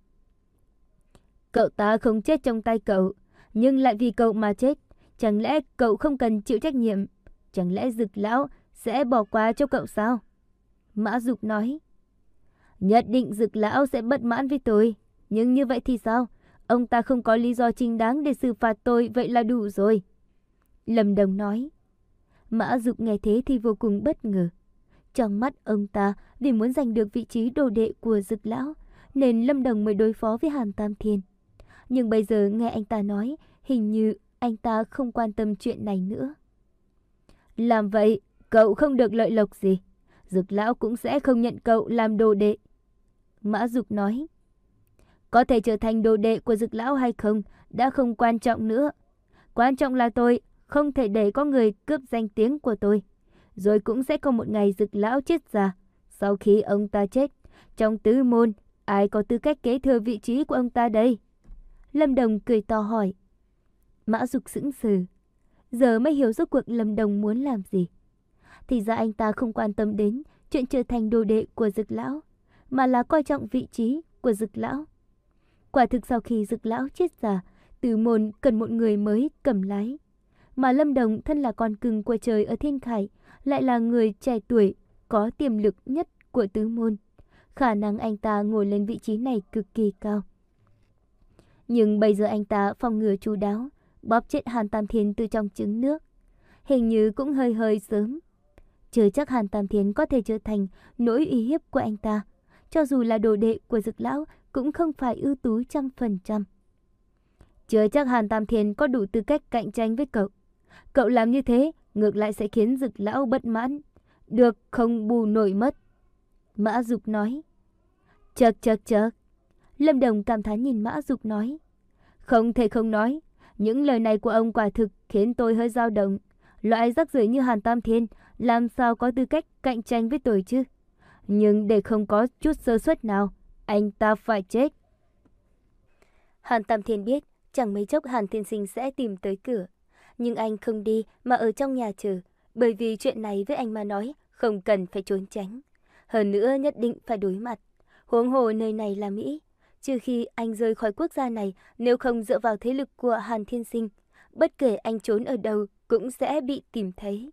Cậu ta không chết trong tay cậu, nhưng lại vì cậu mà chết. Chẳng lẽ cậu không cần chịu trách nhiệm? Chẳng lẽ Dực lão sẽ bỏ qua cho cậu sao? Mã Dục nói. Nhất định Dực lão sẽ bất mãn với tôi. Nhưng như vậy thì sao? Ông ta không có lý do chính đáng để xử phạt tôi, vậy là đủ rồi. Lâm Đồng nói. Mã Dục nghe thế thì vô cùng bất ngờ. Trong mắt ông ta, vì muốn giành được vị trí đồ đệ của Dực lão, nên Lâm Đồng mới đối phó với Hàn Tam Thiên. Nhưng bây giờ nghe anh ta nói, hình như anh ta không quan tâm chuyện này nữa. Làm vậy, cậu không được lợi lộc gì. Dực lão cũng sẽ không nhận cậu làm đồ đệ. Mã Dục nói. Có thể trở thành đồ đệ của Dực lão hay không đã không quan trọng nữa. Quan trọng là tôi không thể để có người cướp danh tiếng của tôi. Rồi cũng sẽ có một ngày Dực lão chết già. Sau khi ông ta chết, trong tứ môn, ai có tư cách kế thừa vị trí của ông ta đây? Lâm Đồng cười to hỏi. Mã Dục sững sờ, giờ mới hiểu rốt cuộc Lâm Đồng muốn làm gì. Thì ra anh ta không quan tâm đến chuyện trở thành đồ đệ của Dực lão, mà là coi trọng vị trí của Dực lão. Quả thực sau khi Dực lão chết già, Tứ môn cần một người mới cầm lái. Mà Lâm Đồng thân là con cưng của trời ở Thiên Khải, lại là người trẻ tuổi có tiềm lực nhất của tứ môn. Khả năng anh ta ngồi lên vị trí này cực kỳ cao. Nhưng bây giờ anh ta phòng ngừa chu đáo, bóp chết Hàn Tam Thiên từ trong trứng nước. Hình như cũng hơi hơi sớm. Chưa chắc Hàn Tam Thiên có thể trở thành nỗi uy hiếp của anh ta. Cho dù là đồ đệ của Dực lão cũng không phải ưu tú trăm phần trăm. Chưa chắc Hàn Tam Thiên có đủ tư cách cạnh tranh với cậu. Cậu làm như thế ngược lại sẽ khiến Dực lão bất mãn. Được không bù nổi mất. Mã Dục nói. Chật chật chật. Lâm Đồng cảm thán nhìn Mã Dục nói. Không thể không nói. Những lời này của ông quả thực khiến tôi hơi dao động. Loại rắc rưởi như Hàn Tam Thiên làm sao có tư cách cạnh tranh với tôi chứ? Nhưng để không có chút sơ suất nào, anh ta phải chết. Hàn Tam Thiên biết chẳng mấy chốc Hàn Thiên Sinh sẽ tìm tới cửa. Nhưng anh không đi mà ở trong nhà chờ, bởi vì chuyện này với anh mà nói không cần phải trốn tránh. Hơn nữa nhất định phải đối mặt. Huống hồ nơi này là Mỹ. Trừ khi anh rời khỏi quốc gia này, nếu không dựa vào thế lực của Hàn Thiên Sinh, bất kể anh trốn ở đâu cũng sẽ bị tìm thấy.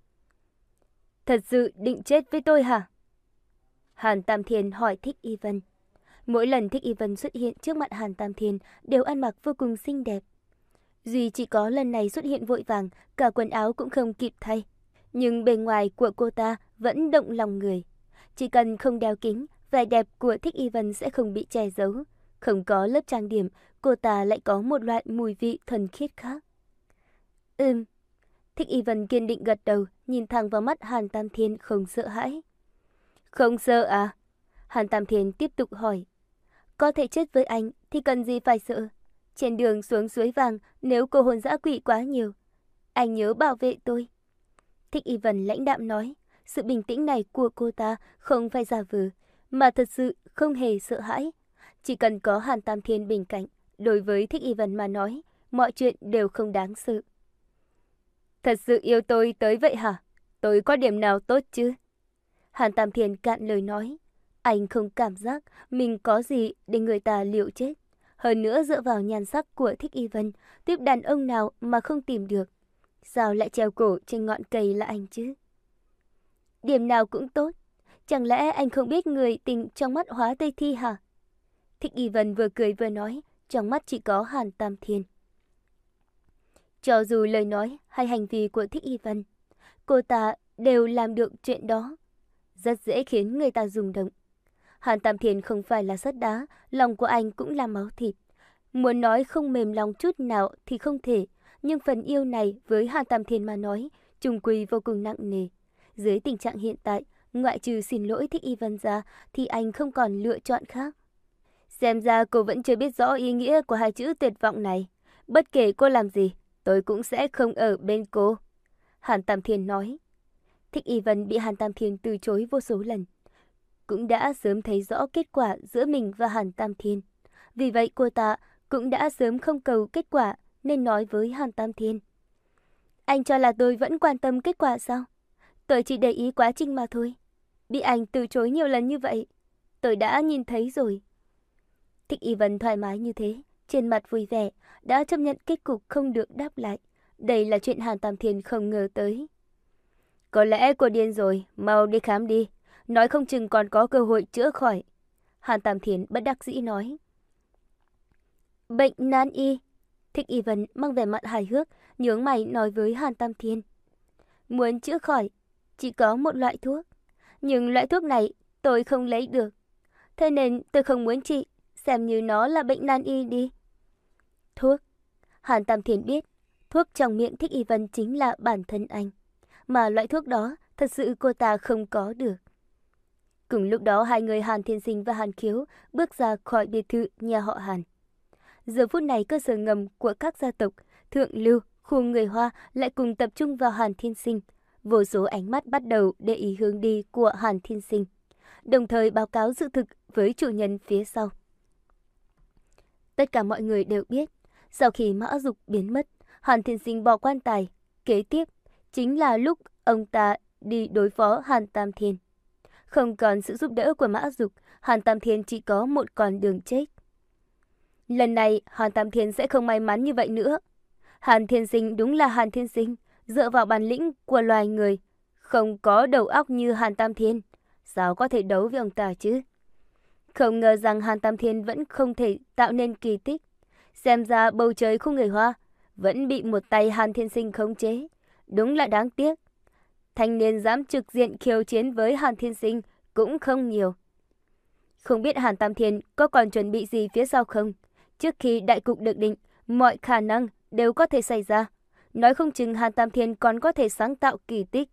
Thật sự định chết với tôi hả? Hàn Tam Thiên hỏi Thích Y Vân. Mỗi lần Thích Y Vân xuất hiện trước mặt Hàn Tam Thiên đều ăn mặc vô cùng xinh đẹp. Duy chỉ có lần này xuất hiện vội vàng, cả quần áo cũng không kịp thay. Nhưng bề ngoài của cô ta vẫn động lòng người. Chỉ cần không đeo kính, vẻ đẹp của Thích Y Vân sẽ không bị che giấu. Không có lớp trang điểm, cô ta lại có một loại mùi vị thuần khiết khác. Ừm. Thích Y Vân kiên định gật đầu, nhìn thẳng vào mắt Hàn Tam Thiên không sợ hãi. Không sợ à? Hàn Tam Thiên tiếp tục hỏi. Có thể chết với anh thì cần gì phải sợ? Trên đường xuống suối vàng, nếu cô hồn dã quỷ quá nhiều, anh nhớ bảo vệ tôi. Thích Y Vân lãnh đạm nói. Sự bình tĩnh này của cô ta không phải giả vờ, mà thật sự không hề sợ hãi. Chỉ cần có Hàn Tam Thiên bên cạnh, đối với Thích Y Vân mà nói, mọi chuyện đều không đáng sợ. Thật sự yêu tôi tới vậy hả? Tôi có điểm nào tốt chứ? Hàn Tam Thiên cạn lời nói. Anh không cảm giác mình có gì để người ta liệu chết. Hơn nữa dựa vào nhan sắc của Thích Y Vân, tiếp đàn ông nào mà không tìm được. Sao lại treo cổ trên ngọn cây là anh chứ? Điểm nào cũng tốt. Chẳng lẽ anh không biết người tình trong mắt Hóa Tây Thi hả? Thích Y Vân vừa cười vừa nói, trong mắt chỉ có Hàn Tam Thiên. Cho dù lời nói hay hành vi của Thích Y Vân, cô ta đều làm được chuyện đó. Rất dễ khiến người ta rung động. Hàn Tam Thiên không phải là sắt đá, lòng của anh cũng là máu thịt. Muốn nói không mềm lòng chút nào thì không thể, nhưng phần yêu này với Hàn Tam Thiên mà nói, chung quy vô cùng nặng nề. Dưới tình trạng hiện tại, ngoại trừ xin lỗi Thích Y Vân ra, thì anh không còn lựa chọn khác. Xem ra cô vẫn chưa biết rõ ý nghĩa của hai chữ tuyệt vọng này. Bất kể cô làm gì, tôi cũng sẽ không ở bên cô. Hàn Tam Thiên nói. Thích Y Vân bị Hàn Tam Thiên từ chối vô số lần. Cũng đã sớm thấy rõ kết quả giữa mình và Hàn Tam Thiên. Vì vậy cô ta cũng đã sớm không cầu kết quả nên nói với Hàn Tam Thiên. Anh cho là tôi vẫn quan tâm kết quả sao? Tôi chỉ để ý quá trình mà thôi. Bị anh từ chối nhiều lần như vậy, tôi đã nhìn thấy rồi. Thích Y Vân thoải mái như thế, trên mặt vui vẻ, đã chấp nhận kết cục không được đáp lại. Đây là chuyện Hàn Tam Thiên không ngờ tới. Có lẽ cô điên rồi, mau đi khám đi. Nói không chừng còn có cơ hội chữa khỏi. Hàn Tam Thiên bất đắc dĩ nói. Bệnh nan y. Thích Y Vân mang vẻ mặt hài hước, nhướng mày nói với Hàn Tam Thiên. Muốn chữa khỏi, chỉ có một loại thuốc. Nhưng loại thuốc này tôi không lấy được. Thế nên tôi không muốn trị, xem như nó là bệnh nan y đi. Thuốc. Hàn Tam Thiên biết, thuốc trong miệng Thích Y Vân chính là bản thân anh. Mà loại thuốc đó thật sự cô ta không có được. Cùng lúc đó hai người Hàn Thiên Sinh và Hàn Khiếu bước ra khỏi biệt thự nhà họ Hàn. Giờ phút này cơ sở ngầm của các gia tộc Thượng Lưu, khu người Hoa lại cùng tập trung vào Hàn Thiên Sinh. Vô số ánh mắt bắt đầu để ý hướng đi của Hàn Thiên Sinh. Đồng thời báo cáo sự thực với chủ nhân phía sau. Tất cả mọi người đều biết, sau khi Mã Dục biến mất, Hàn Thiên Sinh bỏ quan tài. Kế tiếp chính là lúc ông ta đi đối phó Hàn Tam Thiên. Không còn sự giúp đỡ của Mã Dục, Hàn Tam Thiên chỉ có một con đường chết. Lần này Hàn Tam Thiên sẽ không may mắn như vậy nữa. Hàn Thiên Sinh đúng là Hàn Thiên Sinh, dựa vào bản lĩnh của loài người, không có đầu óc như Hàn Tam Thiên, sao có thể đấu với ông ta chứ? Không ngờ rằng Hàn Tam Thiên vẫn không thể tạo nên kỳ tích. Xem ra bầu trời không người Hoa vẫn bị một tay Hàn Thiên Sinh khống chế. Đúng là đáng tiếc. Thanh niên dám trực diện khiêu chiến với Hàn Thiên Sinh cũng không nhiều. Không biết Hàn Tam Thiên có còn chuẩn bị gì phía sau không? Trước khi đại cục được định, mọi khả năng đều có thể xảy ra. Nói không chừng Hàn Tam Thiên còn có thể sáng tạo kỳ tích.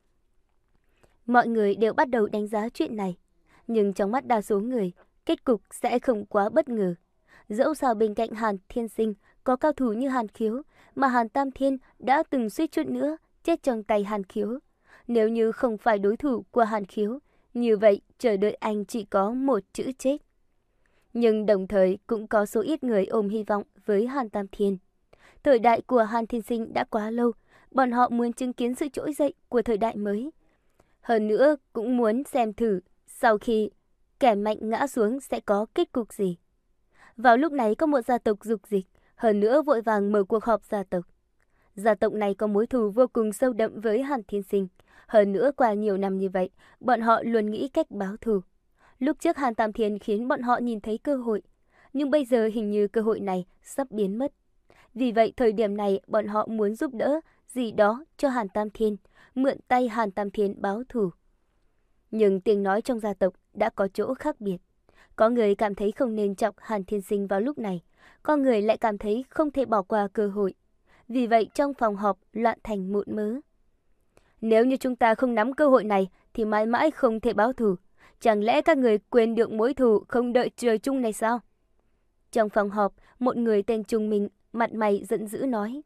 Mọi người đều bắt đầu đánh giá chuyện này. Nhưng trong mắt đa số người, kết cục sẽ không quá bất ngờ. Dẫu sao bên cạnh Hàn Thiên Sinh có cao thủ như Hàn Khiếu, mà Hàn Tam Thiên đã từng suýt chút nữa chết trong tay Hàn Khiếu. Nếu như không phải đối thủ của Hàn Khiếu, như vậy chờ đợi anh chỉ có một chữ chết. Nhưng đồng thời cũng có số ít người ôm hy vọng với Hàn Tam Thiên. Thời đại của Hàn Thiên Sinh đã quá lâu, bọn họ muốn chứng kiến sự trỗi dậy của thời đại mới. Hơn nữa cũng muốn xem thử sau khi kẻ mạnh ngã xuống sẽ có kết cục gì. Vào lúc này có một gia tộc dục dịch, hơn nữa vội vàng mở cuộc họp gia tộc. Gia tộc này có mối thù vô cùng sâu đậm với Hàn Thiên Sinh. Hơn nữa qua nhiều năm như vậy, bọn họ luôn nghĩ cách báo thù. Lúc trước Hàn Tam Thiên khiến bọn họ nhìn thấy cơ hội, nhưng bây giờ hình như cơ hội này sắp biến mất. Vì vậy thời điểm này bọn họ muốn giúp đỡ gì đó cho Hàn Tam Thiên, mượn tay Hàn Tam Thiên báo thù. Nhưng tiếng nói trong gia tộc đã có chỗ khác biệt. Có người cảm thấy không nên chọc Hàn Thiên Sinh vào lúc này, có người lại cảm thấy không thể bỏ qua cơ hội. Vì vậy trong phòng họp loạn thành mụn mớ. Nếu như chúng ta không nắm cơ hội này thì mãi mãi không thể báo thù. Chẳng lẽ các người quên được mối thù không đợi trời chung này sao? Trong phòng họp, một người tên Trung Minh mặt mày giận dữ nói.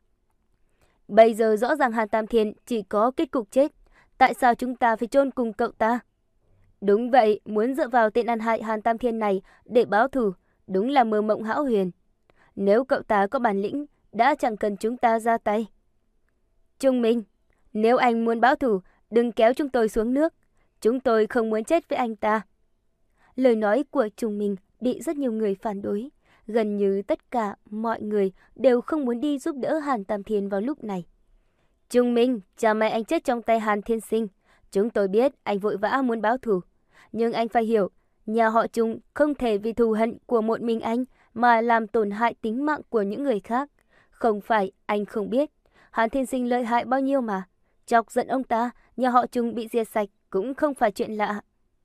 Bây giờ rõ ràng Hàn Tam Thiên chỉ có kết cục chết. Tại sao chúng ta phải chôn cùng cậu ta? Đúng vậy, muốn dựa vào tên ăn hại Hàn Tam Thiên này để báo thù, đúng là mơ mộng hão huyền. Nếu cậu ta có bản lĩnh, đã chẳng cần chúng ta ra tay. Trung Minh, nếu anh muốn báo thù, đừng kéo chúng tôi xuống nước. Chúng tôi không muốn chết với anh ta. Lời nói của Trung Minh bị rất nhiều người phản đối. Gần như tất cả mọi người đều không muốn đi giúp đỡ Hàn Tam Thiên vào lúc này. Trung Minh, cha mẹ anh chết trong tay Hàn Thiên Sinh. Chúng tôi biết anh vội vã muốn báo thù. Nhưng anh phải hiểu, nhà họ Trung không thể vì thù hận của một mình anh mà làm tổn hại tính mạng của những người khác. Không phải anh không biết, Hàn Thiên Sinh lợi hại bao nhiêu mà. Chọc giận ông ta, nhà họ Trung bị diệt sạch cũng không phải chuyện lạ.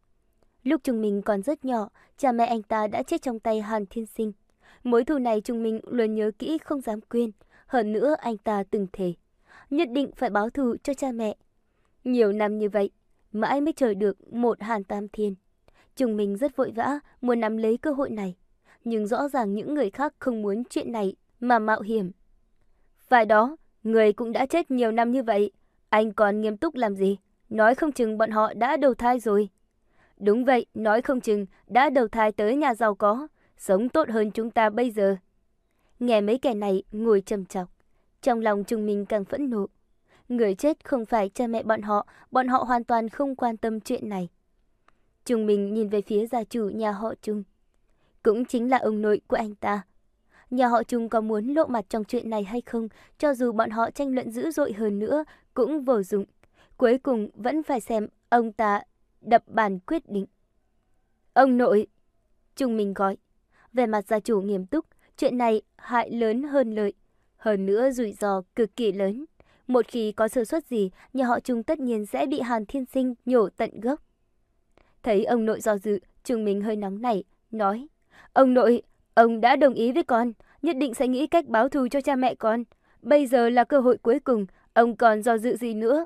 Lúc Trung Minh còn rất nhỏ, cha mẹ anh ta đã chết trong tay Hàn Thiên Sinh. Mối thù này Trung Minh luôn nhớ kỹ không dám quên. Hơn nữa anh ta từng thề nhất định phải báo thù cho cha mẹ. Nhiều năm như vậy, mãi mới chờ được một Hàn Tam Thiên. Trung Minh rất vội vã muốn nắm lấy cơ hội này. Nhưng rõ ràng những người khác không muốn chuyện này mà mạo hiểm. Phải đó, người cũng đã chết nhiều năm như vậy. Anh còn nghiêm túc làm gì? Nói không chừng bọn họ đã đầu thai rồi. Đúng vậy, nói không chừng đã đầu thai tới nhà giàu có, sống tốt hơn chúng ta bây giờ. Nghe mấy kẻ này ngồi trầm trọc, trong lòng Trung Minh càng phẫn nộ. Người chết không phải cha mẹ bọn họ, bọn họ hoàn toàn không quan tâm chuyện này. Trung Minh nhìn về phía gia chủ nhà họ Trung, cũng chính là ông nội của anh ta. Nhà họ Trung có muốn lộ mặt trong chuyện này hay không, cho dù bọn họ tranh luận dữ dội hơn nữa, cũng vô dụng. Cuối cùng vẫn phải xem ông ta đập bàn quyết định. Ông nội, Trung Minh gọi. Về mặt gia chủ nghiêm túc, chuyện này hại lớn hơn lợi. Hơn nữa rủi ro cực kỳ lớn. Một khi có sơ suất gì, nhà họ Trung tất nhiên sẽ bị Hàn Thiên Sinh nhổ tận gốc. Thấy ông nội do dự, Trung Minh hơi nóng nảy, nói. Ông nội, ông đã đồng ý với con, nhất định sẽ nghĩ cách báo thù cho cha mẹ con. Bây giờ là cơ hội cuối cùng, ông còn do dự gì nữa?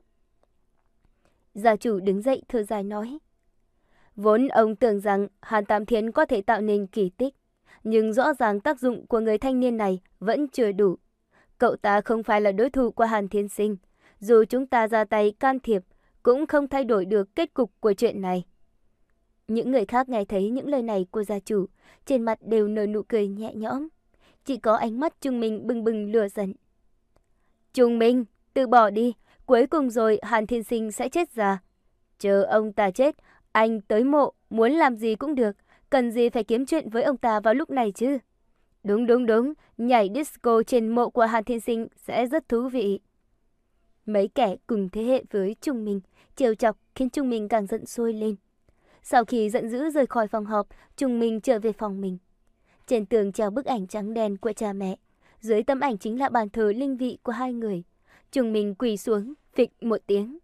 Gia chủ đứng dậy thở dài nói. Vốn ông tưởng rằng Hàn Tam Thiên có thể tạo nên kỳ tích, nhưng rõ ràng tác dụng của người thanh niên này vẫn chưa đủ. Cậu ta không phải là đối thủ của Hàn Thiên Sinh. Dù chúng ta ra tay can thiệp, cũng không thay đổi được kết cục của chuyện này. Những người khác nghe thấy những lời này của gia chủ, trên mặt đều nở nụ cười nhẹ nhõm. Chỉ có ánh mắt Trung Minh bừng bừng lửa giận. Trung Minh, từ bỏ đi, cuối cùng rồi Hàn Thiên Sinh sẽ chết già. Chờ ông ta chết, anh tới mộ, muốn làm gì cũng được, cần gì phải kiếm chuyện với ông ta vào lúc này chứ. Đúng đúng đúng, nhảy disco trên mộ của Hàn Thiên Sinh sẽ rất thú vị. Mấy kẻ cùng thế hệ với Trung Minh, trêu chọc khiến Trung Minh càng giận sôi lên. Sau khi giận dữ rời khỏi phòng họp, Trung Minh trở về phòng mình. Trên tường treo bức ảnh trắng đen của cha mẹ. Dưới tấm ảnh chính là bàn thờ linh vị của hai người. Trung Minh quỳ xuống, phịch một tiếng.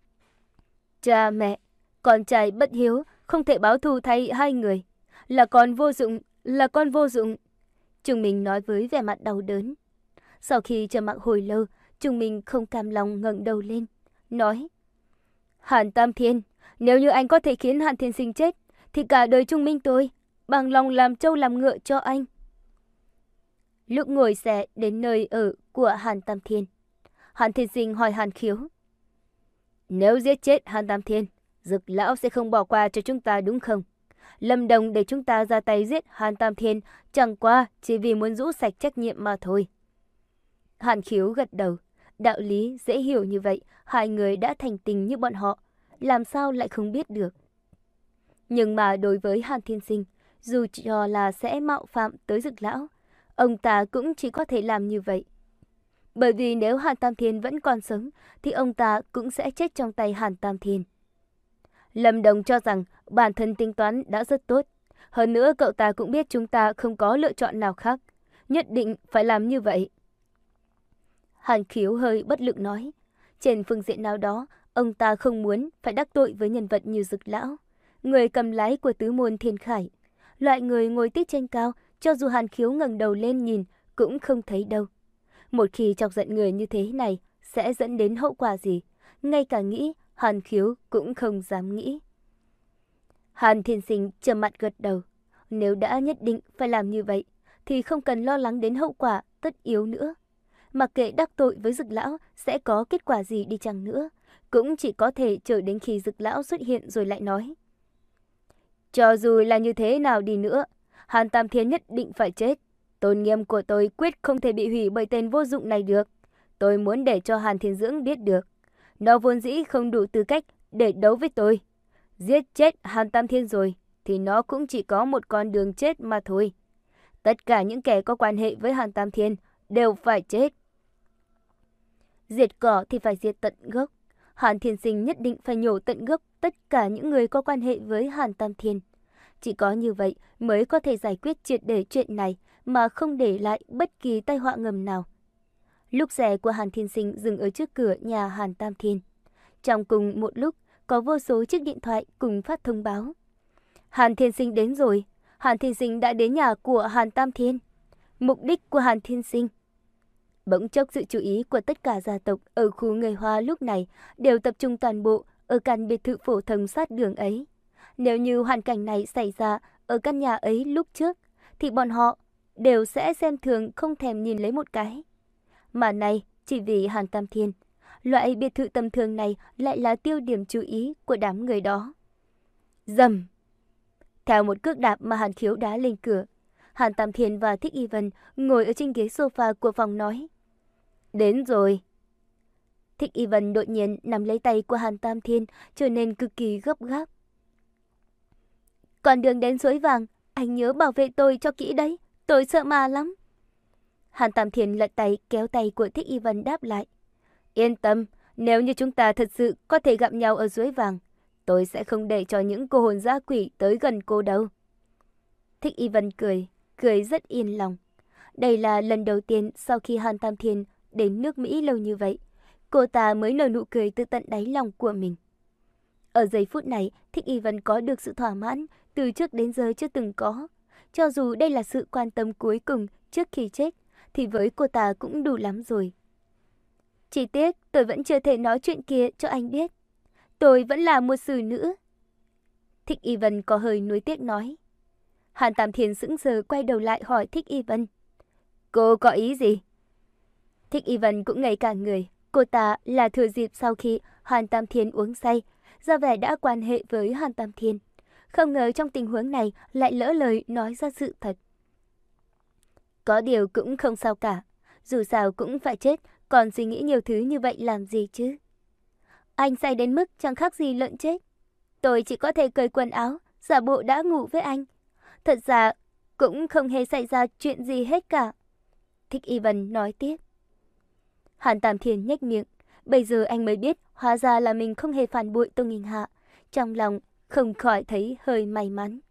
Cha mẹ, con trai bất hiếu, không thể báo thù thay hai người. Là con vô dụng, là con vô dụng. Trung Minh nói với vẻ mặt đau đớn. Sau khi trầm mặc hồi lâu, Trung Minh không cam lòng ngẩng đầu lên, nói: Hàn Tam Thiên, nếu như anh có thể khiến Hàn Thiên Sinh chết, thì cả đời Trung Minh tôi bằng lòng làm trâu làm ngựa cho anh. Lúc ngồi xe đến nơi ở của Hàn Tam Thiên, Hàn Thiên Sinh hỏi Hàn Khiếu: Nếu giết chết Hàn Tam Thiên, Dực lão sẽ không bỏ qua cho chúng ta đúng không? Lâm Đồng để chúng ta ra tay giết Hàn Tam Thiên chẳng qua chỉ vì muốn rũ sạch trách nhiệm mà thôi. Hàn Khiếu gật đầu. Đạo lý dễ hiểu như vậy, hai người đã thành tình như bọn họ, làm sao lại không biết được. Nhưng mà đối với Hàn Thiên Sinh, dù cho là sẽ mạo phạm tới Dực lão, ông ta cũng chỉ có thể làm như vậy. Bởi vì nếu Hàn Tam Thiên vẫn còn sống, thì ông ta cũng sẽ chết trong tay Hàn Tam Thiên. Lâm Đồng cho rằng bản thân tính toán đã rất tốt. Hơn nữa cậu ta cũng biết chúng ta không có lựa chọn nào khác. Nhất định phải làm như vậy. Hàn Khiếu hơi bất lực nói. Trên phương diện nào đó, ông ta không muốn phải đắc tội với nhân vật như Dực lão, người cầm lái của tứ môn thiên khải. Loại người ngồi tít trên cao, cho dù Hàn Khiếu ngẩng đầu lên nhìn, cũng không thấy đâu. Một khi chọc giận người như thế này, sẽ dẫn đến hậu quả gì? Ngay cả nghĩ, Hàn Khiếu cũng không dám nghĩ. Hàn Thiên Sinh trầm mặt gật đầu. Nếu đã nhất định phải làm như vậy, thì không cần lo lắng đến hậu quả tất yếu nữa. Mặc kệ đắc tội với Dực lão sẽ có kết quả gì đi chăng nữa, cũng chỉ có thể chờ đến khi Dực lão xuất hiện rồi lại nói. Cho dù là như thế nào đi nữa, Hàn Tam Thiên nhất định phải chết. Tôn nghiêm của tôi quyết không thể bị hủy bởi tên vô dụng này được. Tôi muốn để cho Hàn Thiên Dưỡng biết được, nó vốn dĩ không đủ tư cách để đấu với tôi. Giết chết Hàn Tam Thiên rồi, thì nó cũng chỉ có một con đường chết mà thôi. Tất cả những kẻ có quan hệ với Hàn Tam Thiên đều phải chết. Diệt cỏ thì phải diệt tận gốc. Hàn Thiên Sinh nhất định phải nhổ tận gốc tất cả những người có quan hệ với Hàn Tam Thiên. Chỉ có như vậy mới có thể giải quyết triệt để chuyện này mà không để lại bất kỳ tai họa ngầm nào. Lúc xe của Hàn Thiên Sinh dừng ở trước cửa nhà Hàn Tam Thiên. Trong cùng một lúc, có vô số chiếc điện thoại cùng phát thông báo. Hàn Thiên Sinh đến rồi. Hàn Thiên Sinh đã đến nhà của Hàn Tam Thiên. Mục đích của Hàn Thiên Sinh. Bỗng chốc sự chú ý của tất cả gia tộc ở khu người Hoa lúc này đều tập trung toàn bộ ở căn biệt thự phổ thông sát đường ấy. Nếu như hoàn cảnh này xảy ra ở căn nhà ấy lúc trước, thì bọn họ đều sẽ xem thường không thèm nhìn lấy một cái. Mà này, chỉ vì Hàn Tam Thiên, loại biệt thự tầm thường này lại là tiêu điểm chú ý của đám người đó. Dầm! Theo một cước đạp mà Hàn Khiếu đá lên cửa, Hàn Tam Thiên và Thích Y Vân ngồi ở trên ghế sofa của phòng nói. Đến rồi. Thích Y Vân đột nhiên nắm lấy tay của Hàn Tam Thiên, trở nên cực kỳ gấp gáp. Còn đường đến suối vàng, anh nhớ bảo vệ tôi cho kỹ đấy, tôi sợ ma lắm. Hàn Tam Thiên lật tay kéo tay của Thích Y Vân đáp lại. Yên tâm, nếu như chúng ta thật sự có thể gặp nhau ở suối vàng, tôi sẽ không để cho những cô hồn dã quỷ tới gần cô đâu. Thích Y Vân cười, cười rất yên lòng. Đây là lần đầu tiên sau khi Hàn Tam Thiên đến nước Mỹ lâu như vậy, cô ta mới nở nụ cười từ tận đáy lòng của mình. Ở giây phút này, Thích Y Vân có được sự thỏa mãn từ trước đến giờ chưa từng có. Cho dù đây là sự quan tâm cuối cùng trước khi chết, thì với cô ta cũng đủ lắm rồi. Chỉ tiếc tôi vẫn chưa thể nói chuyện kia cho anh biết. Tôi vẫn là một xử nữ. Thích Y Vân có hơi nuối tiếc nói. Hàn Tam Thiên sững sờ quay đầu lại hỏi Thích Y Vân. Cô có ý gì? Thích Y Vân cũng ngây cả người. Cô ta là thừa dịp sau khi Hàn Tam Thiên uống say, ra vẻ đã quan hệ với Hàn Tam Thiên. không ngờ trong tình huống này lại lỡ lời nói ra sự thật. Có điều cũng không sao cả, dù sao cũng phải chết, còn suy nghĩ nhiều thứ như vậy làm gì chứ? Anh say đến mức chẳng khác gì lợn chết. Tôi chỉ có thể cởi quần áo, giả bộ đã ngủ với anh. Thật ra cũng không hề xảy ra chuyện gì hết cả. Thích Ivan nói tiếp. Hàn Tam Thiên nhếch miệng, bây giờ anh mới biết hóa ra là mình không hề phản bội Tô Nghinh Hạ, trong lòng không khỏi thấy hơi may mắn.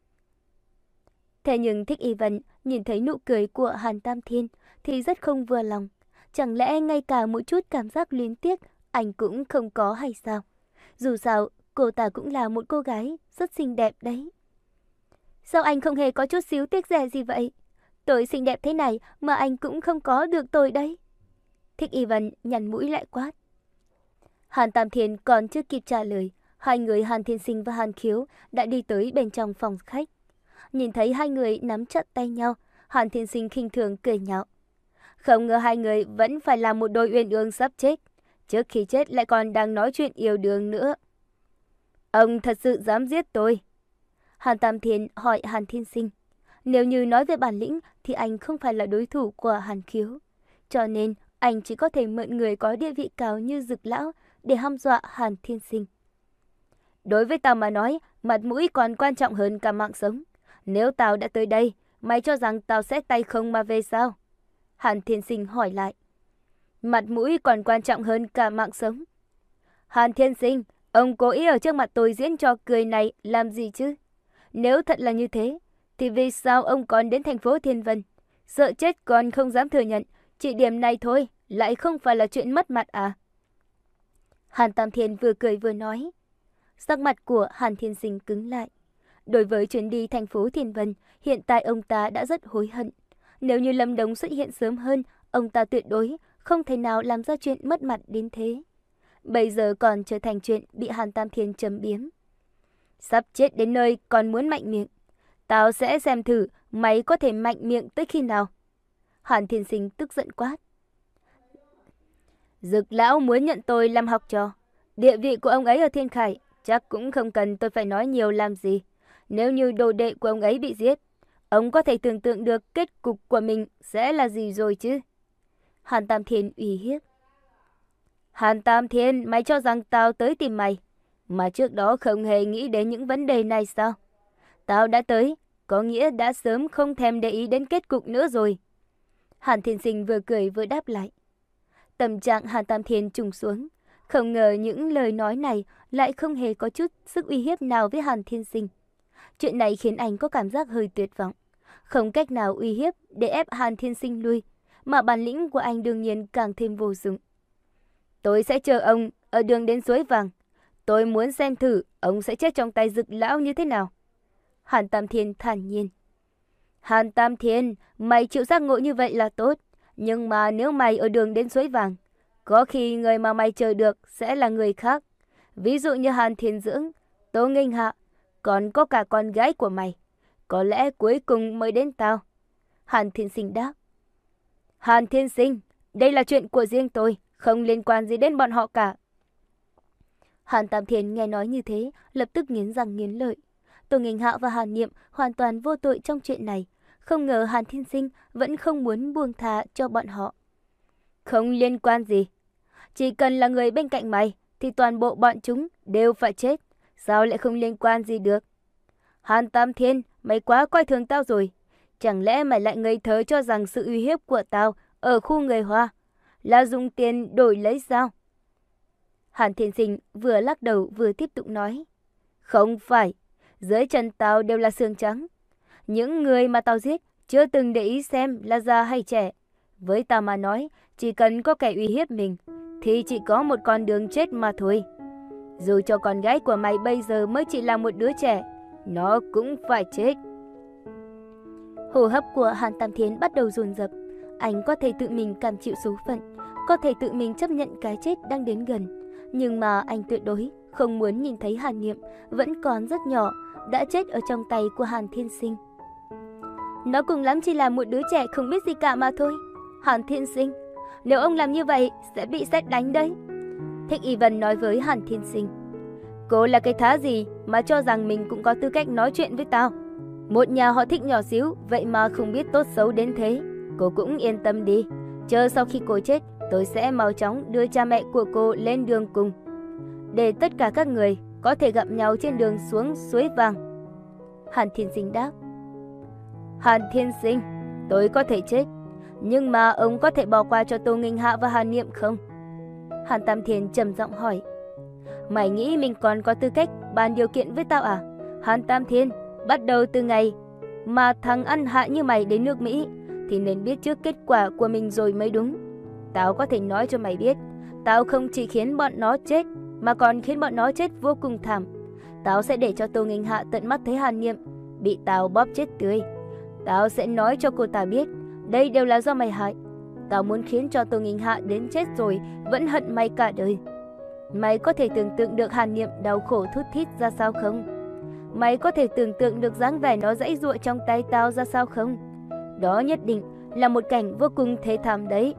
Thế nhưng Thích Ivan nhìn thấy nụ cười của Hàn Tam Thiên thì rất không vừa lòng. Chẳng lẽ ngay cả một chút cảm giác luyến tiếc anh cũng không có hay sao? Dù sao, cô ta cũng là một cô gái rất xinh đẹp đấy. Sao anh không hề có chút xíu tiếc rẻ gì vậy? Tôi xinh đẹp thế này mà anh cũng không có được tôi đấy. Thích Ivan nhăn mũi lại quát. Hàn Tam Thiên còn chưa kịp trả lời, hai người Hàn Thiên Sinh và Hàn Khiếu đã đi tới bên trong phòng khách. Nhìn thấy hai người nắm chặt tay nhau, Hàn Thiên Sinh khinh thường cười nhạo. Không ngờ hai người vẫn phải là một đôi uyên ương sắp chết, trước khi chết lại còn đang nói chuyện yêu đương nữa. Ông thật sự dám giết tôi? Hàn Tam Thiên hỏi Hàn Thiên Sinh. Nếu như nói về bản lĩnh thì anh không phải là đối thủ của Hàn Khiếu, cho nên anh chỉ có thể mượn người có địa vị cao như Dực lão để hăm dọa Hàn Thiên Sinh. Đối với tao mà nói, mặt mũi còn quan trọng hơn cả mạng sống. Nếu tao đã tới đây, mày cho rằng tao sẽ tay không mà về sao? Hàn Thiên Sinh hỏi lại. Mặt mũi còn quan trọng hơn cả mạng sống. Hàn Thiên Sinh, ông cố ý ở trước mặt tôi diễn trò cười này làm gì chứ? Nếu thật là như thế, thì vì sao ông còn đến thành phố Thiên Vân? Sợ chết còn không dám thừa nhận, chỉ điểm này thôi, lại không phải là chuyện mất mặt à? Hàn Tam Thiên vừa cười vừa nói. Sắc mặt của Hàn Thiên Sinh cứng lại. Đối với chuyến đi thành phố Thiên Vân, hiện tại ông ta đã rất hối hận. Nếu như Lâm Đồng xuất hiện sớm hơn, ông ta tuyệt đối không thể nào làm ra chuyện mất mặt đến thế. Bây giờ còn trở thành chuyện bị Hàn Tam Thiên châm biếm. Sắp chết đến nơi còn muốn mạnh miệng. Tao sẽ xem thử mày có thể mạnh miệng tới khi nào. Hàn Thiên Sinh tức giận quát. Dực lão muốn nhận tôi làm học trò. Địa vị của ông ấy ở Thiên Khải chắc cũng không cần tôi phải nói nhiều làm gì. Nếu như đồ đệ của ông ấy bị giết, ông có thể tưởng tượng được kết cục của mình sẽ là gì rồi chứ? Hàn Tam Thiên uy hiếp. Hàn Tam Thiên, mày cho rằng tao tới tìm mày, mà trước đó không hề nghĩ đến những vấn đề này sao? Tao đã tới, có nghĩa đã sớm không thèm để ý đến kết cục nữa rồi. Hàn Thiên Sinh vừa cười vừa đáp lại. Tâm trạng Hàn Tam Thiên trùng xuống. Không ngờ những lời nói này lại không hề có chút sức uy hiếp nào với Hàn Thiên Sinh. Chuyện này khiến anh có cảm giác hơi tuyệt vọng. Không cách nào uy hiếp để ép Hàn Thiên Sinh lui, mà bản lĩnh của anh đương nhiên càng thêm vô dụng. Tôi sẽ chờ ông ở đường đến suối vàng. Tôi muốn xem thử ông sẽ chết trong tay Dực lão như thế nào. Hàn Tam Thiên thản nhiên. Hàn Tam Thiên, mày chịu giác ngộ như vậy là tốt. Nhưng mà nếu mày ở đường đến suối vàng, có khi người mà mày chờ được sẽ là người khác. Ví dụ như Hàn Thiên Dưỡng, Tô Nghinh Hạ, còn có cả con gái của mày. Có lẽ cuối cùng mới đến tao. Hàn Thiên Sinh đáp. Hàn Thiên Sinh, đây là chuyện của riêng tôi, không liên quan gì đến bọn họ cả. Hàn Tam Thiên nghe nói như thế, lập tức nghiến răng nghiến lợi. Tô Nghinh Hạ và Hàn Niệm hoàn toàn vô tội trong chuyện này. Không ngờ Hàn Thiên Sinh vẫn không muốn buông tha cho bọn họ. Không liên quan gì. Chỉ cần là người bên cạnh mày, thì toàn bộ bọn chúng đều phải chết. Sao lại không liên quan gì được? Hàn Tam Thiên, mày quá coi thường tao rồi. Chẳng lẽ mày lại ngây thơ cho rằng sự uy hiếp của tao ở khu người Hoa là dùng tiền đổi lấy sao? Hàn Thiên Sinh vừa lắc đầu vừa tiếp tục nói. Không phải, dưới chân tao đều là xương trắng. Những người mà tao giết chưa từng để ý xem là già hay trẻ. Với tao mà nói, chỉ cần có kẻ uy hiếp mình thì chỉ có một con đường chết mà thôi. Dù cho con gái của mày bây giờ mới chỉ là một đứa trẻ, nó cũng phải chết. Hô hấp của Hàn Tam Thiên bắt đầu dồn dập. Anh có thể tự mình cảm chịu số phận, có thể tự mình chấp nhận cái chết đang đến gần. Nhưng mà anh tuyệt đối không muốn nhìn thấy Hàn Niệm vẫn còn rất nhỏ đã chết ở trong tay của Hàn Thiên Sinh. Nó cùng lắm chỉ là một đứa trẻ không biết gì cả mà thôi. Hàn Thiên Sinh, nếu ông làm như vậy sẽ bị sét đánh đấy. Thích Y Vân nói với Hàn Thiên Sinh. cô là cái thá gì mà cho rằng mình cũng có tư cách nói chuyện với tao? Một nhà họ Thích nhỏ xíu, vậy mà không biết tốt xấu đến thế. Cô cũng yên tâm đi, chờ sau khi cô chết, tôi sẽ mau chóng đưa cha mẹ của cô lên đường cùng, để tất cả các người có thể gặp nhau trên đường xuống suối vàng. Hàn Thiên Sinh đáp. Hàn Thiên Sinh, tôi có thể chết, nhưng mà ông có thể bỏ qua cho Tô Nghinh Hạ và Hàn Niệm không? Hàn Tam Thiên trầm giọng hỏi. Mày nghĩ mình còn có tư cách bàn điều kiện với tao à? Hàn Tam Thiên, bắt đầu từ ngày mà thằng ăn hại như mày đến nước Mỹ thì nên biết trước kết quả của mình rồi mới đúng. Tao có thể nói cho mày biết, tao không chỉ khiến bọn nó chết mà còn khiến bọn nó chết vô cùng thảm. Tao sẽ để cho Tô Nghinh Hạ tận mắt thấy Hàn Niệm bị tao bóp chết tươi. Tao sẽ nói cho cô ta biết đây đều là do mày hại. Tao muốn khiến cho Tô Nghinh Hạ đến chết rồi vẫn hận mày cả đời. Mày có thể tưởng tượng được Hàn Niệm đau khổ thút thít ra sao không? Mày có thể tưởng tượng được dáng vẻ nó giãy giụa trong tay tao ra sao không? Đó nhất định là một cảnh vô cùng thê thảm đấy.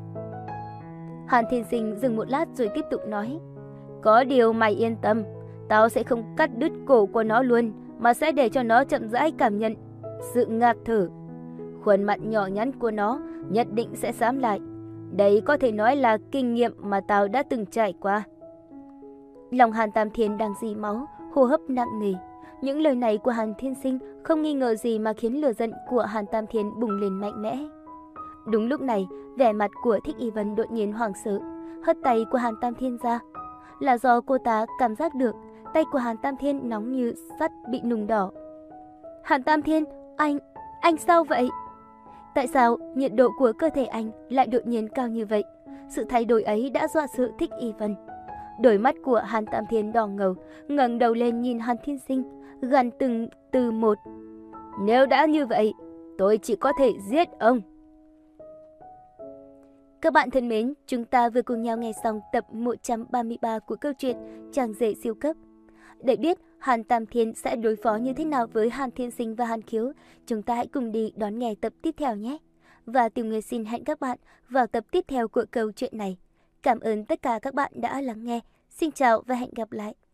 Hàn Thiên Sinh dừng một lát rồi tiếp tục nói. Có điều mày yên tâm, tao sẽ không cắt đứt cổ của nó luôn, mà sẽ để cho nó chậm rãi cảm nhận sự ngạt thở. Khuôn mặt nhỏ nhắn của nó nhất định sẽ xám lại. Đấy có thể nói là kinh nghiệm mà tao đã từng trải qua. Lòng Hàn Tam Thiên đang dì máu, hô hấp nặng nề. Những lời này của Hàn Thiên Sinh không nghi ngờ gì mà khiến lửa giận của Hàn Tam Thiên bùng lên mạnh mẽ. Đúng lúc này, vẻ mặt của Thích Y Vân đột nhiên hoảng sợ, hất tay của Hàn Tam Thiên ra. Là do cô ta cảm giác được tay của Hàn Tam Thiên nóng như sắt bị nung đỏ. Hàn Tam Thiên, anh, anh sao vậy? Tại sao nhiệt độ của cơ thể anh lại đột nhiên cao như vậy? Sự thay đổi ấy đã dọa sợ Thích Y Vân. Đôi mắt của Hàn Tam Thiên đỏ ngầu, ngẩng đầu lên nhìn Hàn Thiên Sinh, gằn từng từ một. Nếu đã như vậy, tôi chỉ có thể giết ông. Các bạn thân mến, chúng ta vừa cùng nhau nghe xong tập một trăm ba mươi ba của câu chuyện Chàng Rể Siêu Cấp. Để biết Hàn Tam Thiên sẽ đối phó như thế nào với Hàn Thiên Sinh và Hàn Khiếu, chúng ta hãy cùng đi đón nghe tập tiếp theo nhé. Và Tiểu Người xin hẹn các bạn vào tập tiếp theo của câu chuyện này. Cảm ơn tất cả các bạn đã lắng nghe. Xin chào và hẹn gặp lại.